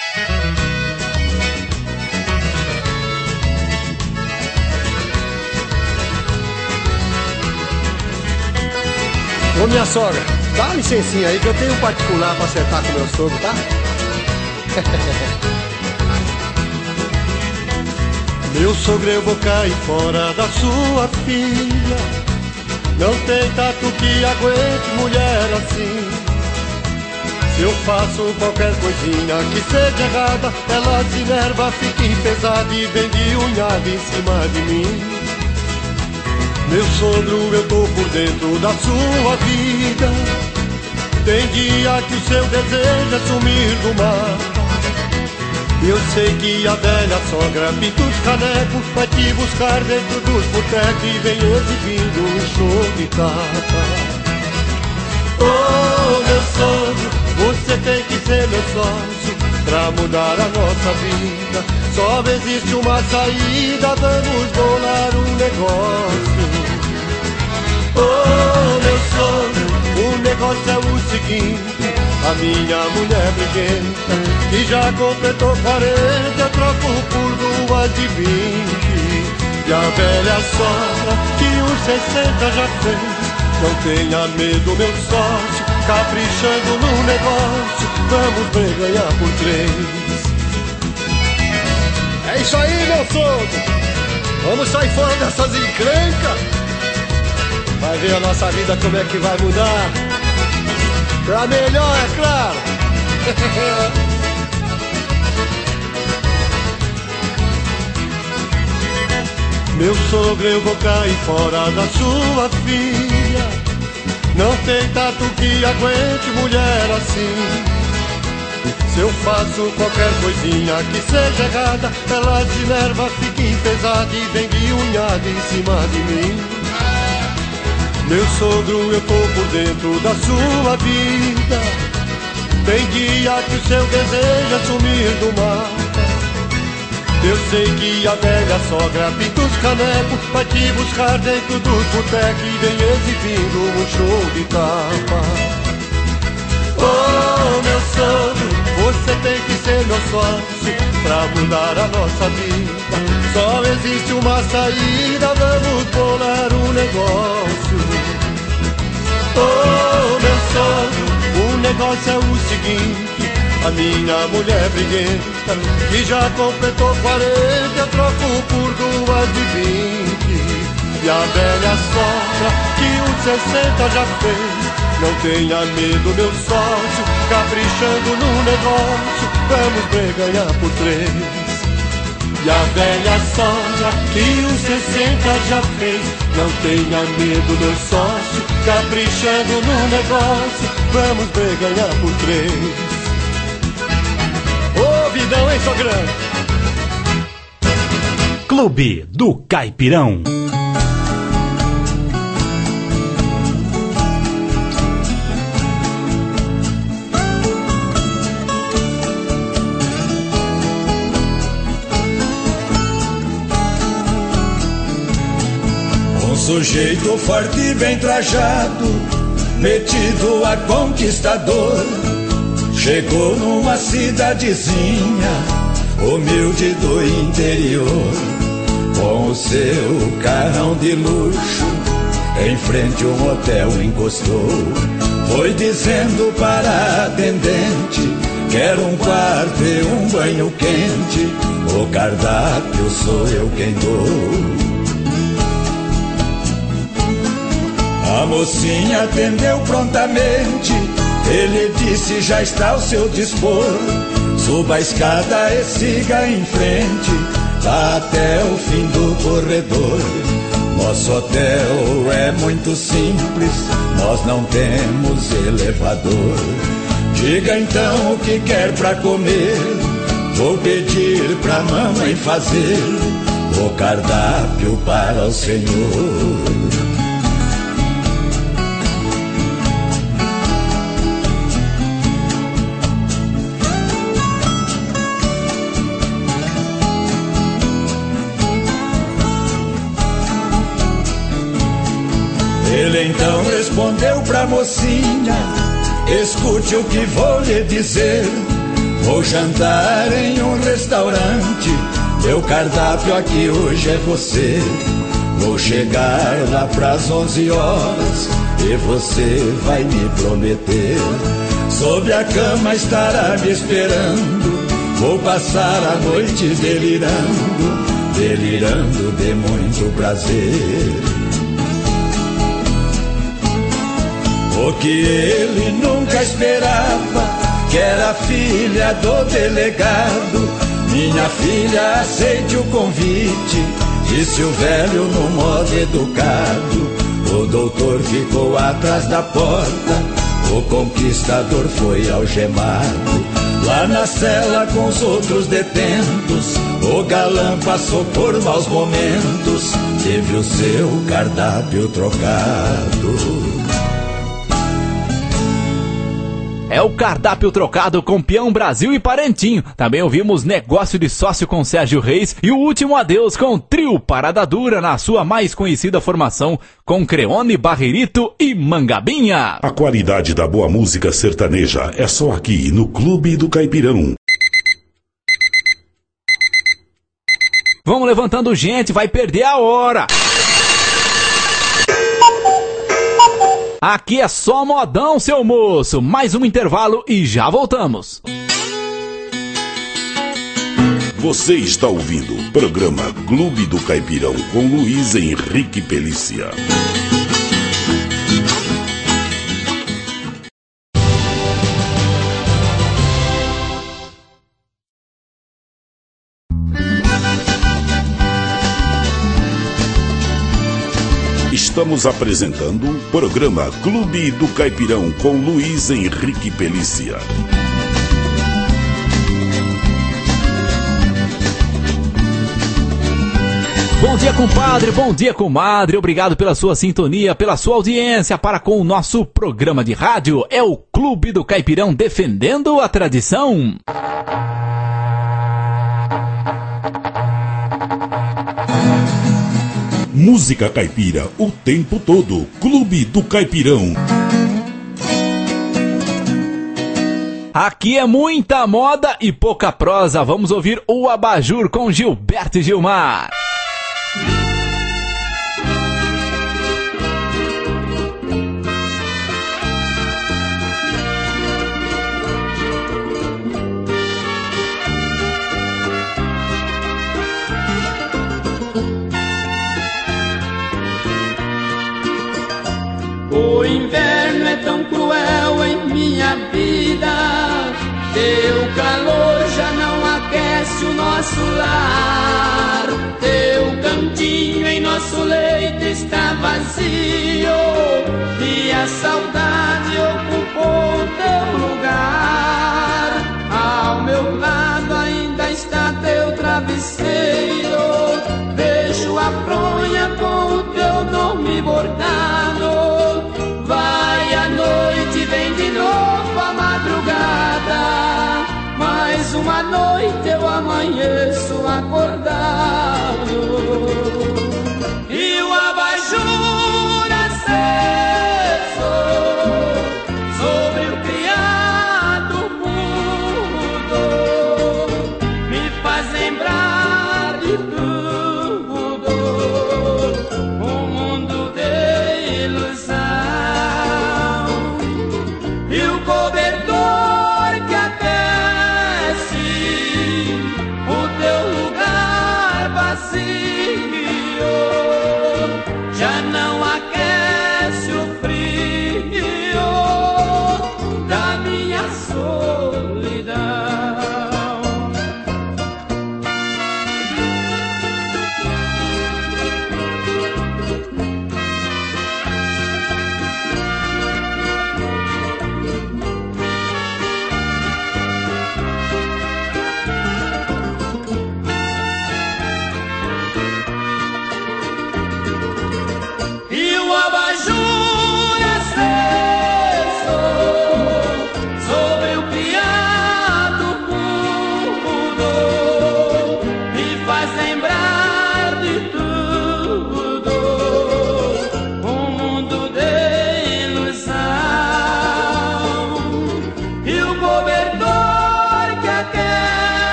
Ô minha sogra, dá uma licencinha aí que eu tenho um particular pra acertar com meu sogro, tá? Meu sogro, eu vou cair fora da sua filha. Não tem tato que aguente mulher assim. Se eu faço qualquer coisinha que seja errada, ela se enerva, fica enfesada e vem de unhada em cima de mim. Meu sogro, eu tô por dentro da sua vida. Tem dia que o seu desejo é sumir do mapa. Eu sei que a velha sogra pinta os canecos, vai te buscar dentro dos botecos e vem exibindo um show de tapa. Oh, meu sogro, você tem que ser meu sócio pra mudar a nossa vida. Só existe uma saída, vamos bolar um negócio. Oh, meu sogro, o negócio é o seguinte: a minha mulher briguenta, que já completou quarenta, eu troco por duas de vinte. E a velha sogra, que os sessenta já fez, não tenha medo, meu sócio, caprichando no negócio, vamos ver ganhar por três. É isso aí, meu sogro! Vamos sair fora dessas encrencas! Vai ver a nossa vida como é que vai mudar. Pra melhor, é claro! Meu sogro, eu vou cair fora da sua filha. Não tem tato que aguente mulher assim. Se eu faço qualquer coisinha que seja errada, ela se enerva, fica enfesada e vem de unhada em cima de mim. Meu sogro, eu tô por dentro da sua vida. Tem dia que o seu desejo é sumir do mapa. Eu sei que a velha sogra pinta os canecos, vai te buscar dentro dos botecos e vem exibindo um show de tapa. Oh, meu sogro, você tem que ser meu sócio pra mudar a nossa vida. Só existe uma saída, vamos bolar um negócio. Oh, meu sogro, o negócio é o seguinte: a minha mulher briguenta, que já completou quarenta, eu troco por duas de vinte. E a velha sogra, que os sessenta já fez, não tenha medo, meu sócio, caprichando no negócio, vamos ver ganhar por três. E a velha sogra, que os sessenta já fez, não tenha medo, meu sócio, caprichando no negócio, vamos ver ganhar por três. Ô, vidão, hein, sogrão? Clube do Caipirão. Sujeito forte e bem trajado, metido a conquistador, chegou numa cidadezinha humilde do interior. com o seu carrão de luxo, em frente a um hotel encostou. Foi dizendo para a atendente: quero um quarto e um banho quente, o cardápio sou eu quem dou. A mocinha atendeu prontamente, ele disse: já está ao seu dispor. Suba a escada e siga em frente, vá até o fim do corredor. Nosso hotel é muito simples, nós não temos elevador. Diga então o que quer pra comer, vou pedir pra mamãe fazer o cardápio para o senhor. Ele então respondeu pra mocinha: escute o que vou lhe dizer. Vou jantar em um restaurante, meu cardápio aqui hoje é você. Vou chegar lá pras onze horas e você vai me prometer. Sob a cama estará me esperando, vou passar a noite delirando, delirando de muito prazer. O que ele nunca esperava, que era filha do delegado. Minha filha, aceite o convite, disse o velho no modo educado. O doutor ficou atrás da porta, o conquistador foi algemado. Lá na cela com os outros detentos, o galã passou por maus momentos, teve o seu cardápio trocado. É o cardápio trocado com Peão Brasil e Parentinho. Também ouvimos Negócio de Sócio com Sérgio Reis e o último adeus com Trio Parada Dura na sua mais conhecida formação com Creone, Barreirito e Mangabinha. A qualidade da boa música sertaneja é só aqui no Clube do Caipirão. Vamos levantando gente, vai perder a hora. Aqui é só modão, seu moço. Mais um intervalo e já voltamos. Você está ouvindo o programa Clube do Caipirão com Luiz Henrique Pelícia. Estamos apresentando o programa Clube do Caipirão com Luiz Henrique Pelícia. Bom dia, compadre, bom dia, comadre. Obrigado pela sua sintonia, pela sua audiência para com o nosso programa de rádio. É o Clube do Caipirão defendendo a tradição. Música caipira o tempo todo. Clube do Caipirão. Aqui é muita moda e pouca prosa. Vamos ouvir o Abajur com Gilberto e Gilmar. O inverno é tão cruel em minha vida, teu calor já não aquece o nosso lar. Teu cantinho em nosso leito está vazio e a saudade ocupou teu lugar. Ao meu lado ainda está teu travesseiro, vejo a fronha com o teu nome bordado. Vai a noite, vem de novo a madrugada, mais uma noite eu amanheço acordado. E o abajur aceso sobre o criado mudo me faz lembrar de tudo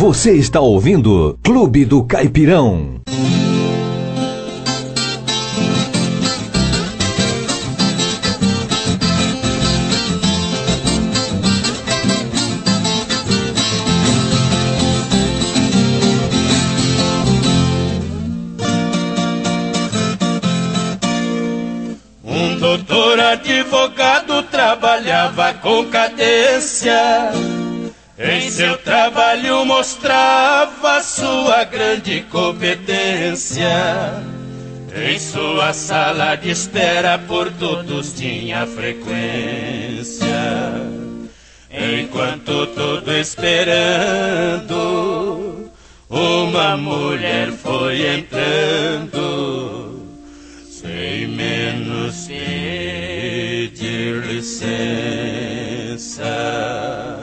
Você está ouvindo Clube do Caipirão. Um doutor advogado trabalhava com cadência. Em seu trabalho mostrava sua grande competência. Em sua sala de espera por todos tinha frequência. Enquanto todo esperando, uma mulher foi entrando, sem menos pedir licença.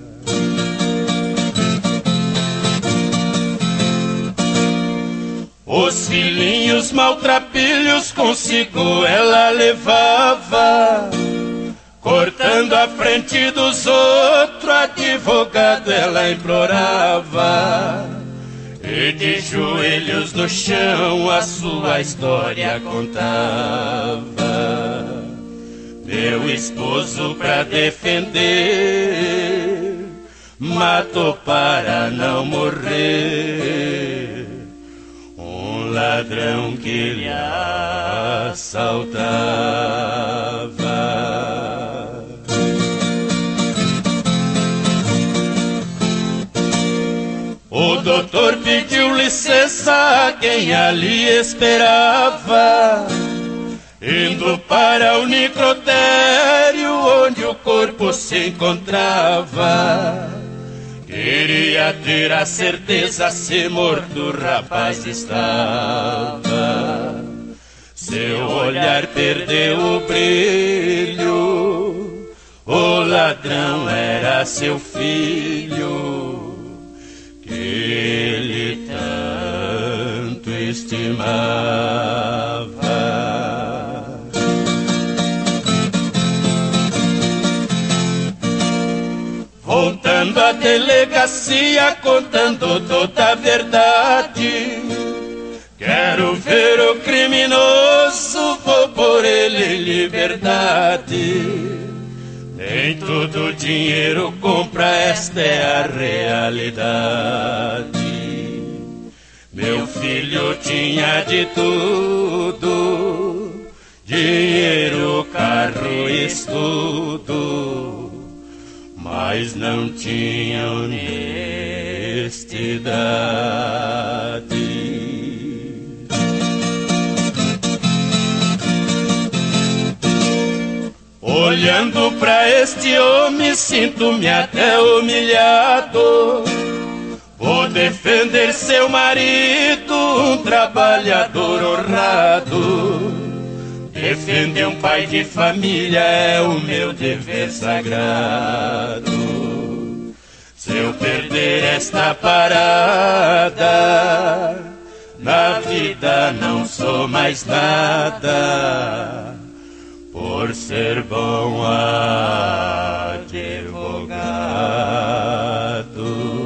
Os filhinhos maltrapilhos consigo ela levava, cortando a frente dos outros, advogado ela implorava. E de joelhos no chão a sua história contava. Meu esposo pra defender matou para não morrer um ladrão que lhe assaltava. O doutor pediu licença a quem ali esperava, indo para o necrotério onde o corpo se encontrava. Queria ter a certeza se morto o rapaz estava. Seu olhar perdeu o brilho, o ladrão era seu filho, que ele tanto estimava. Voltando à delegacia, contando toda a verdade, quero ver o criminoso, vou por ele em liberdade. Nem todo dinheiro compra, esta é a realidade. Meu filho tinha de tudo, dinheiro, carro, estudo, mas não tinha honestidade. Olhando pra este homem, sinto-me até humilhado. Vou defender seu marido, um trabalhador honrado. Defender um pai de família é o meu dever sagrado. Se eu perder esta parada, na vida não sou mais nada, por ser bom advogado.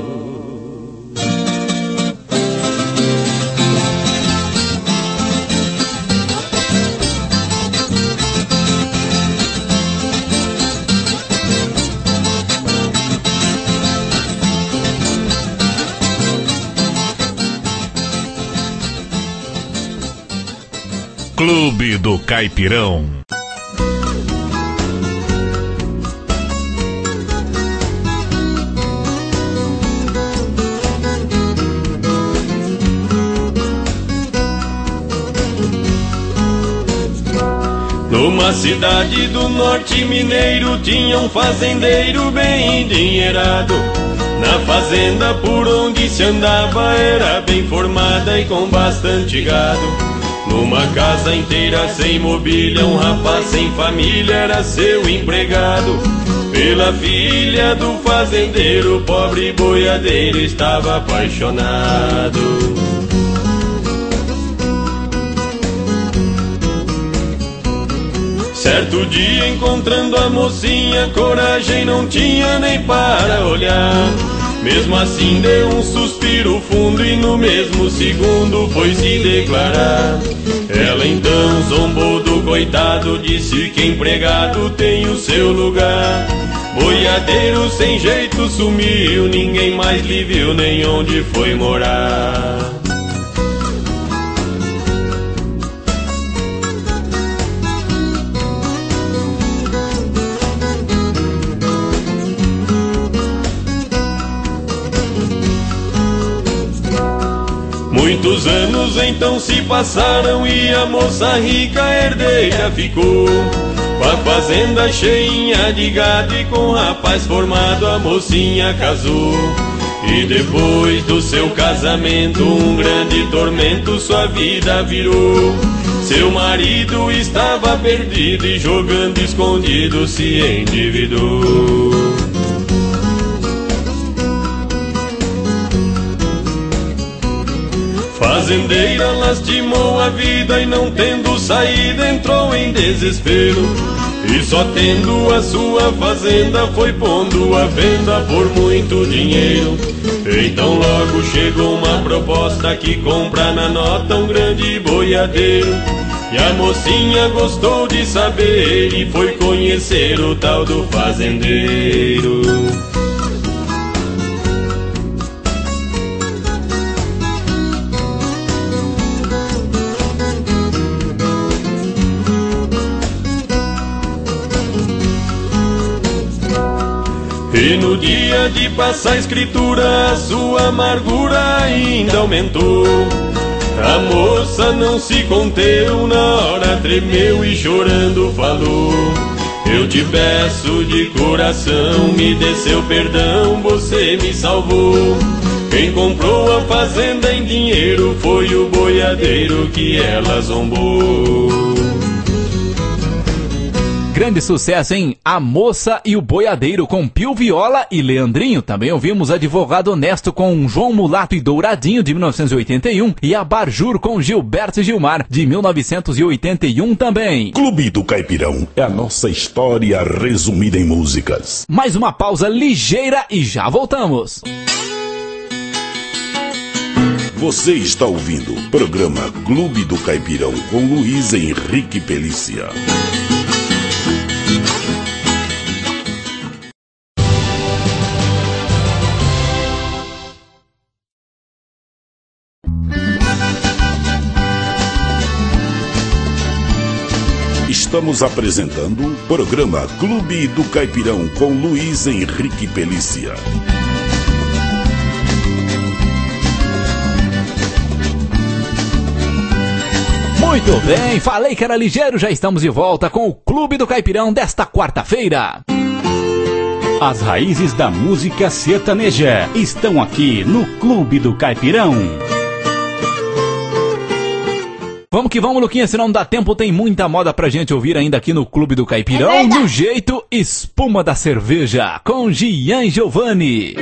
Clube do Caipirão. Numa cidade do norte mineiro tinha um fazendeiro bem endinheirado. Na fazenda por onde se andava era bem formada e com bastante gado. Numa casa inteira sem mobília, um rapaz sem família era seu empregado. Pela filha do fazendeiro, o pobre boiadeiro estava apaixonado. Certo dia, encontrando a mocinha, coragem não tinha nem para olhar. Mesmo assim deu um suspiro fundo e no mesmo segundo foi se declarar. Ela então zombou do coitado, disse que empregado tem o seu lugar. Boiadeiro sem jeito sumiu, ninguém mais lhe viu nem onde foi morar. Muitos anos então se passaram e a moça rica herdeira ficou, com a fazenda cheinha de gado e com o rapaz formado a mocinha casou. E depois do seu casamento um grande tormento sua vida virou. Seu marido estava perdido e jogando escondido se endividou. Fazendeira lastimou a vida e não tendo saída entrou em desespero. E só tendo a sua fazenda foi pondo a venda por muito dinheiro. Então logo chegou uma proposta que compra na nota um grande boiadeiro. E a mocinha gostou de saber e foi conhecer o tal do fazendeiro. E no dia de passar a escritura a sua amargura ainda aumentou. A moça não se conteu, na hora tremeu e chorando falou: eu te peço de coração, me dê seu perdão, você me salvou. Quem comprou a fazenda em dinheiro foi o boiadeiro que ela zombou. Grande sucesso, hein? A Moça e o Boiadeiro com Pio Viola e Leandrinho. Também ouvimos Advogado Honesto com João Mulato e Douradinho, de mil novecentos e oitenta e um. E Abarjur com Gilberto e Gilmar, de mil novecentos e oitenta e um também. Clube do Caipirão é a nossa história resumida em músicas. Mais uma pausa ligeira e já voltamos. Você está ouvindo o programa Clube do Caipirão com Luiz Henrique Pelícia. Estamos apresentando o programa Clube do Caipirão com Luiz Henrique Pelícia. Muito bem, falei que era ligeiro, já estamos de volta com o Clube do Caipirão desta quarta-feira. As raízes da música sertaneja estão aqui no Clube do Caipirão. Vamos que vamos, Luquinha, se não dá tempo, tem muita moda pra gente ouvir ainda aqui no Clube do Caipirão, é no jeito Espuma da Cerveja, com Gian Giovanni.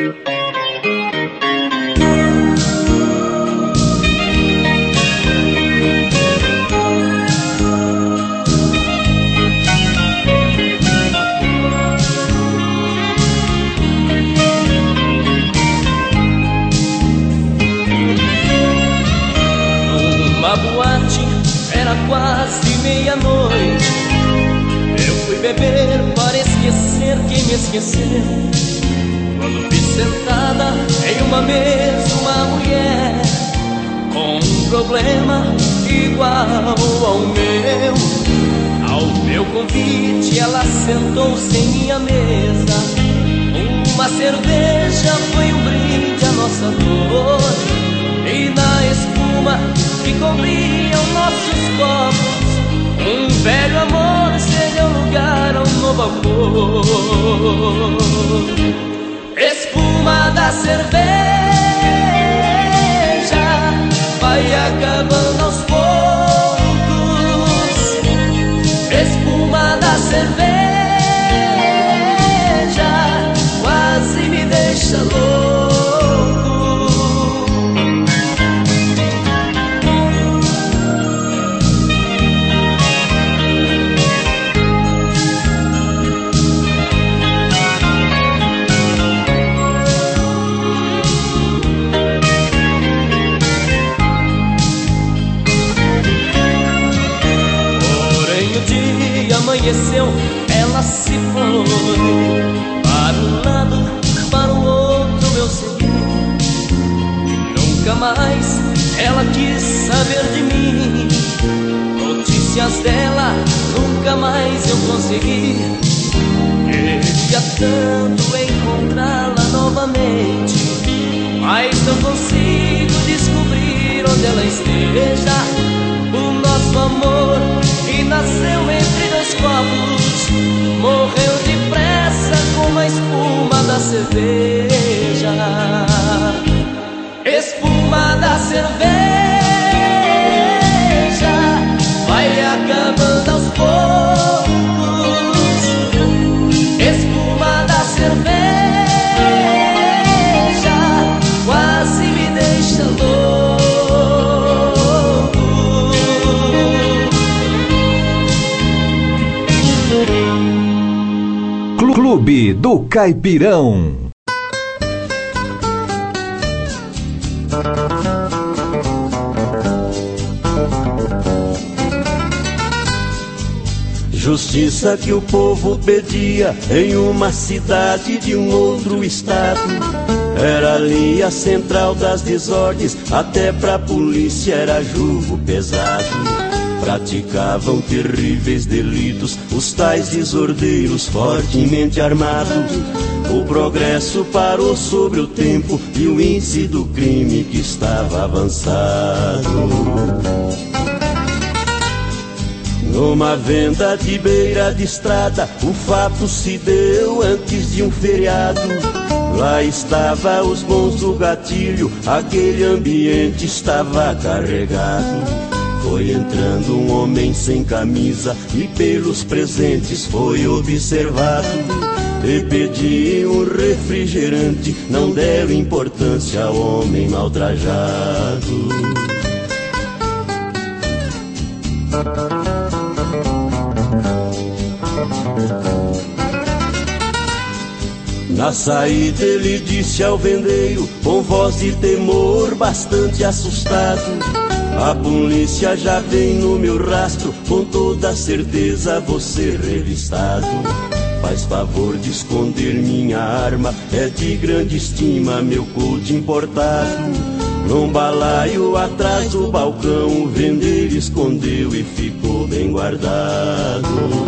Numa boate, era quase meia-noite. Eu fui beber para esquecer quem me esqueceu. Quando vi sentada em uma mesa uma mulher com um problema igual ao meu. Ao meu convite ela sentou-se em minha mesa. Uma cerveja foi um brinde à nossa dor. E na espuma que cobriam nossos copos, um velho amor cedeu lugar a um novo amor. Espuma da cerveja vai acabando aos poucos. Espuma da cerveja quase me deixa louco. esqueceu, ela se foi. Para um lado, para o outro eu segui. Nunca mais ela quis saber de mim. Notícias dela nunca mais eu consegui. Queria tanto encontrá-la novamente, mas não consigo descobrir onde ela esteja. O nosso amor que nasceu entre dois copos morreu depressa como a espuma da cerveja. Espuma da cerveja vai acabando aos poucos. Espuma da cerveja quase me deixa louco. Clube do Caipirão. Justiça que o povo pedia em uma cidade de um outro estado. Era ali a central das desordens, até pra polícia era julgo pesado. Praticavam terríveis delitos os tais desordeiros fortemente armados. O progresso parou sobre o tempo e o índice do crime que estava avançado. Numa venda de beira de estrada, o fato se deu antes de um feriado. Lá estava os bons do gatilho, aquele ambiente estava carregado. Foi entrando um homem sem camisa e pelos presentes foi observado. E pedi um refrigerante, não deram importância ao homem maltrajado. Na saída ele disse ao vendeiro, com voz de temor bastante assustado: a polícia já vem no meu rastro, com toda certeza vou ser revistado. Faz favor de esconder minha arma, é de grande estima meu couro importado. Num balaio atrás do balcão, o vendeiro escondeu e ficou bem guardado.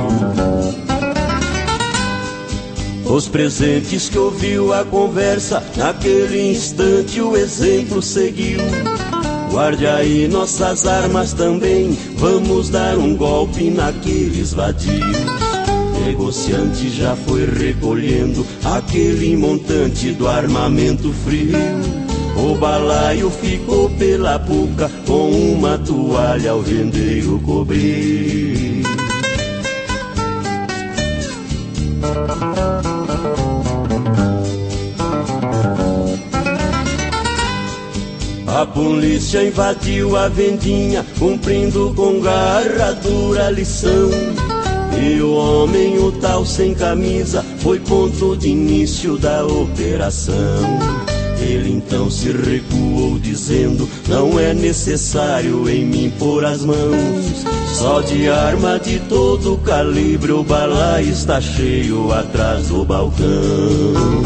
Os presentes que ouviu a conversa, naquele instante o exemplo seguiu. Guarde aí nossas armas também, vamos dar um golpe naqueles vadios. Negociante já foi recolhendo aquele montante do armamento frio. O balaio ficou pela boca, com uma toalha o vendeiro cobrir. A polícia invadiu a vendinha, cumprindo com garra dura lição. E o homem, o tal sem camisa, foi ponto de início da operação. Ele então se recuou dizendo, não é necessário em mim pôr as mãos. Só de arma de todo calibre o balaio está cheio atrás do balcão.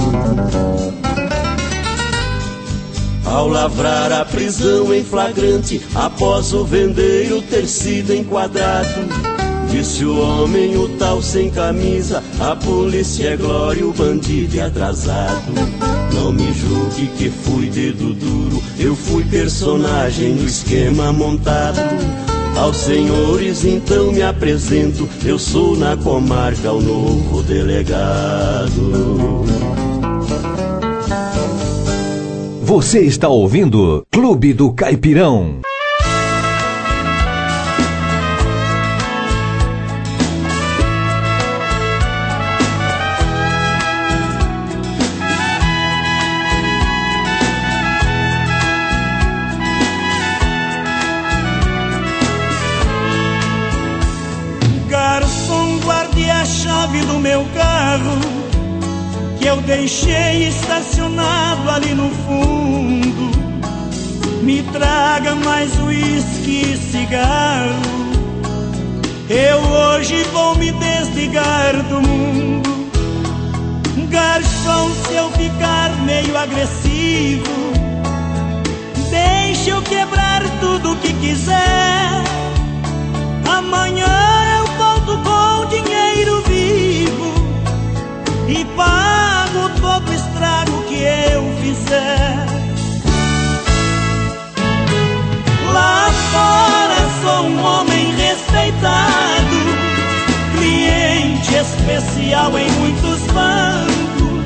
Ao lavrar a prisão em flagrante, após o vendeiro ter sido enquadrado, disse o homem, o tal sem camisa, a polícia é glória, o bandido é atrasado. Não me julgue que fui dedo duro, eu fui personagem no esquema montado. Aos senhores então me apresento, eu sou na comarca o novo delegado. Você está ouvindo Clube do Caipirão. Garçom, guarde a chave do meu carro, que eu deixei estacionado ali no fundo. Me traga mais uísque e cigarro, eu hoje vou me desdobrar do mundo. Garçom, se eu ficar meio agressivo, deixa eu quebrar tudo que quiser. Amanhã eu volto com dinheiro vivo e pago todo o estrago que eu fizer. Lá fora sou um homem respeitado, cliente especial em muitos bancos.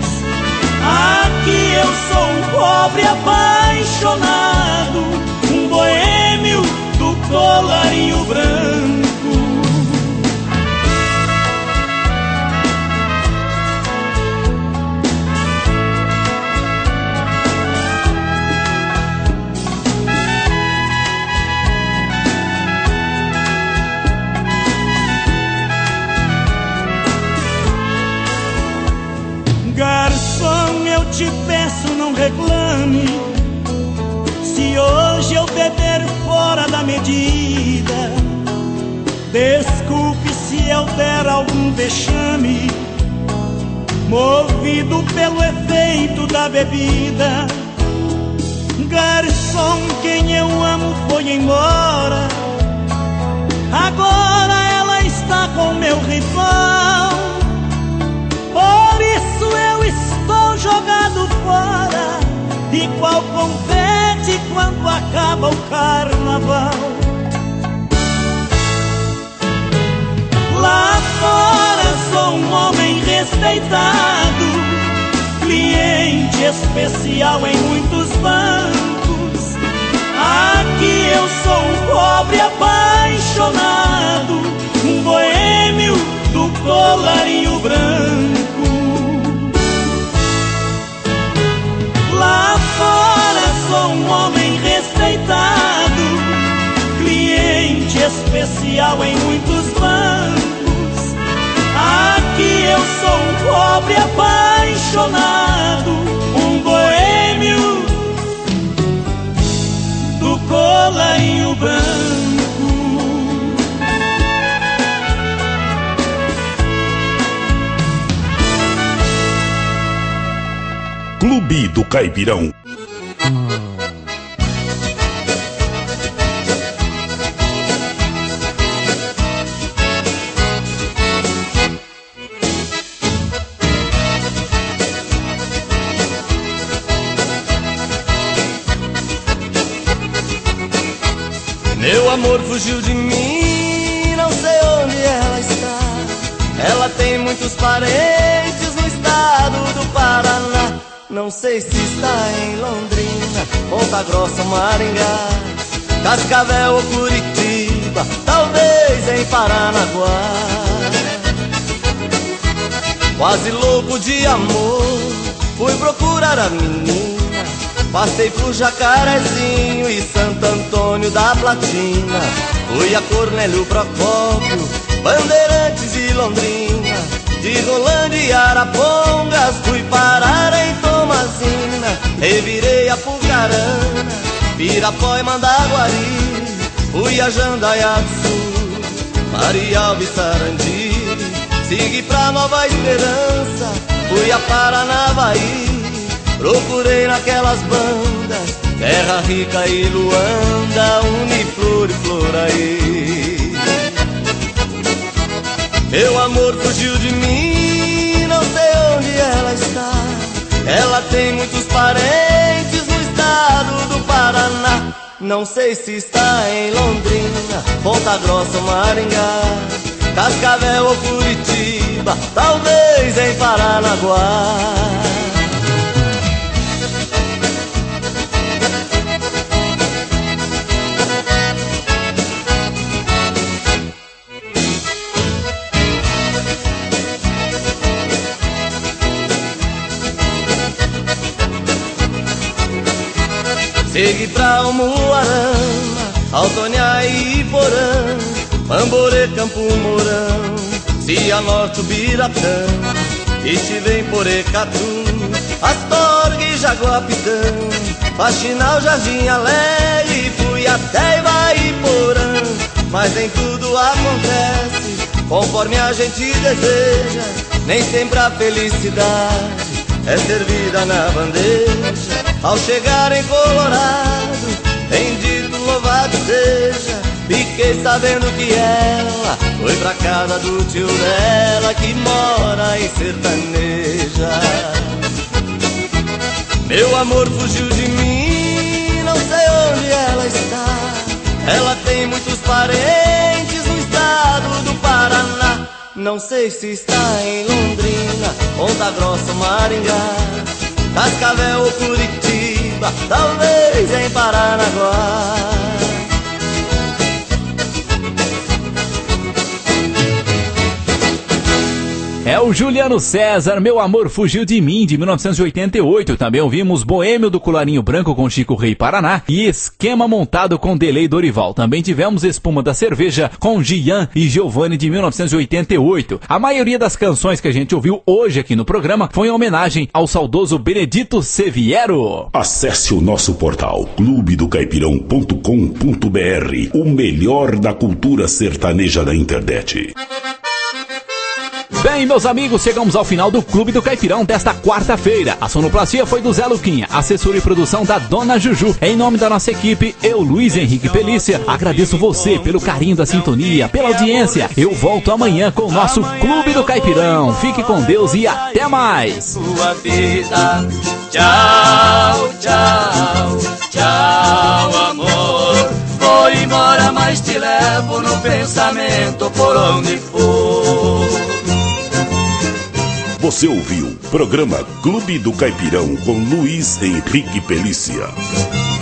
Aqui eu sou um pobre apaixonado, um boêmio do colarinho branco. Garçom, eu te peço, não reclame se hoje eu beber fora da medida. Desculpe se eu der algum vexame, movido pelo efeito da bebida. Garçom, quem eu amo foi embora, agora ela está com meu rival. Por isso eu estou jogado fora, igual confete quando acaba o carnaval. Lá fora sou um homem respeitado, cliente especial em muitos bancos. Aqui eu sou um pobre apaixonado, um boêmio do colarinho branco. Lá fora sou um homem respeitado, cliente especial em muitos bancos. Aqui eu sou um pobre apaixonado, um boêmio do colarinho branco. Clube do Caipirão. Meu amor fugiu de mim, não sei onde ela está. Ela tem muitos parentes no estado do Paraná. Não sei se está em Londrina, Ponta Grossa, Maringá, Cascavel ou Curitiba, talvez em Paranaguá. Quase louco de amor, fui procurar a menina. Passei por Jacarezinho e Santo Antônio da Platina. Fui a Cornélio Procópio, Bandeirantes e Londrina. De Rolândia e Arapongas fui parar em Tomazina. Revirei a Pucarana, Pirapó e Mandaguari. Fui a Jandaia do Sul, Marialva e Sarandi. Segui pra Nova Esperança, fui a Paranavaí. Procurei naquelas bandas, Terra Rica e Luanda, Uniflor e Floraí. Meu amor fugiu de mim, não sei onde ela está. Ela tem muitos parentes no estado do Paraná. Não sei se está em Londrina, Ponta Grossa ou Maringá, Cascavel ou Curitiba, talvez em Paranaguá. Segui pra Umuarama, Altônia e Iporã, Mamborê, Campo Mourão, Cianorte, Biratã. Estive em Porecatu, Astorga e Jaguapitã, Faxinal, Jardim Alegre, fui até Ivaiporã. Mas nem tudo acontece conforme a gente deseja. Nem sempre a felicidade é servida na bandeja. Ao chegar em Colorado, em dito louvado seja, fiquei sabendo que ela foi pra casa do tio dela, que mora em Sertaneja. Meu amor fugiu de mim, não sei onde ela está. Ela tem muitos parentes no estado do Paraná. Não sei se está em Londrina, Ponta Grossa ou Maringá, Cascavel ou Curitiba, talvez em Paranaguá. É o Juliano César, Meu Amor Fugiu de Mim, de mil novecentos e oitenta e oito. Também ouvimos Boêmio do Colarinho Branco com Chico Rei Paraná e Esquema Montado com Delei Dorival. Também tivemos Espuma da Cerveja com Gian e Giovanni, de mil novecentos e oitenta e oito. A maioria das canções que a gente ouviu hoje aqui no programa foi em homenagem ao saudoso Benedito Seviero. Acesse o nosso portal clube do caipirão ponto com ponto br, o melhor da cultura sertaneja da internet. Bem, meus amigos, chegamos ao final do Clube do Caipirão desta quarta-feira. A sonoplastia foi do Zé Luquinha, assessoria e produção da Dona Juju. Em nome da nossa equipe, eu, Luiz Henrique Pelícia, agradeço você pelo carinho da sintonia, pela audiência. Eu volto amanhã com o nosso Clube do Caipirão. Fique com Deus e até mais. Sua vida. Tchau, tchau, tchau, amor. Vou embora, mas te levo no pensamento por onde for. Você ouviu programa Clube do Caipirão com Luiz Henrique Pelícia.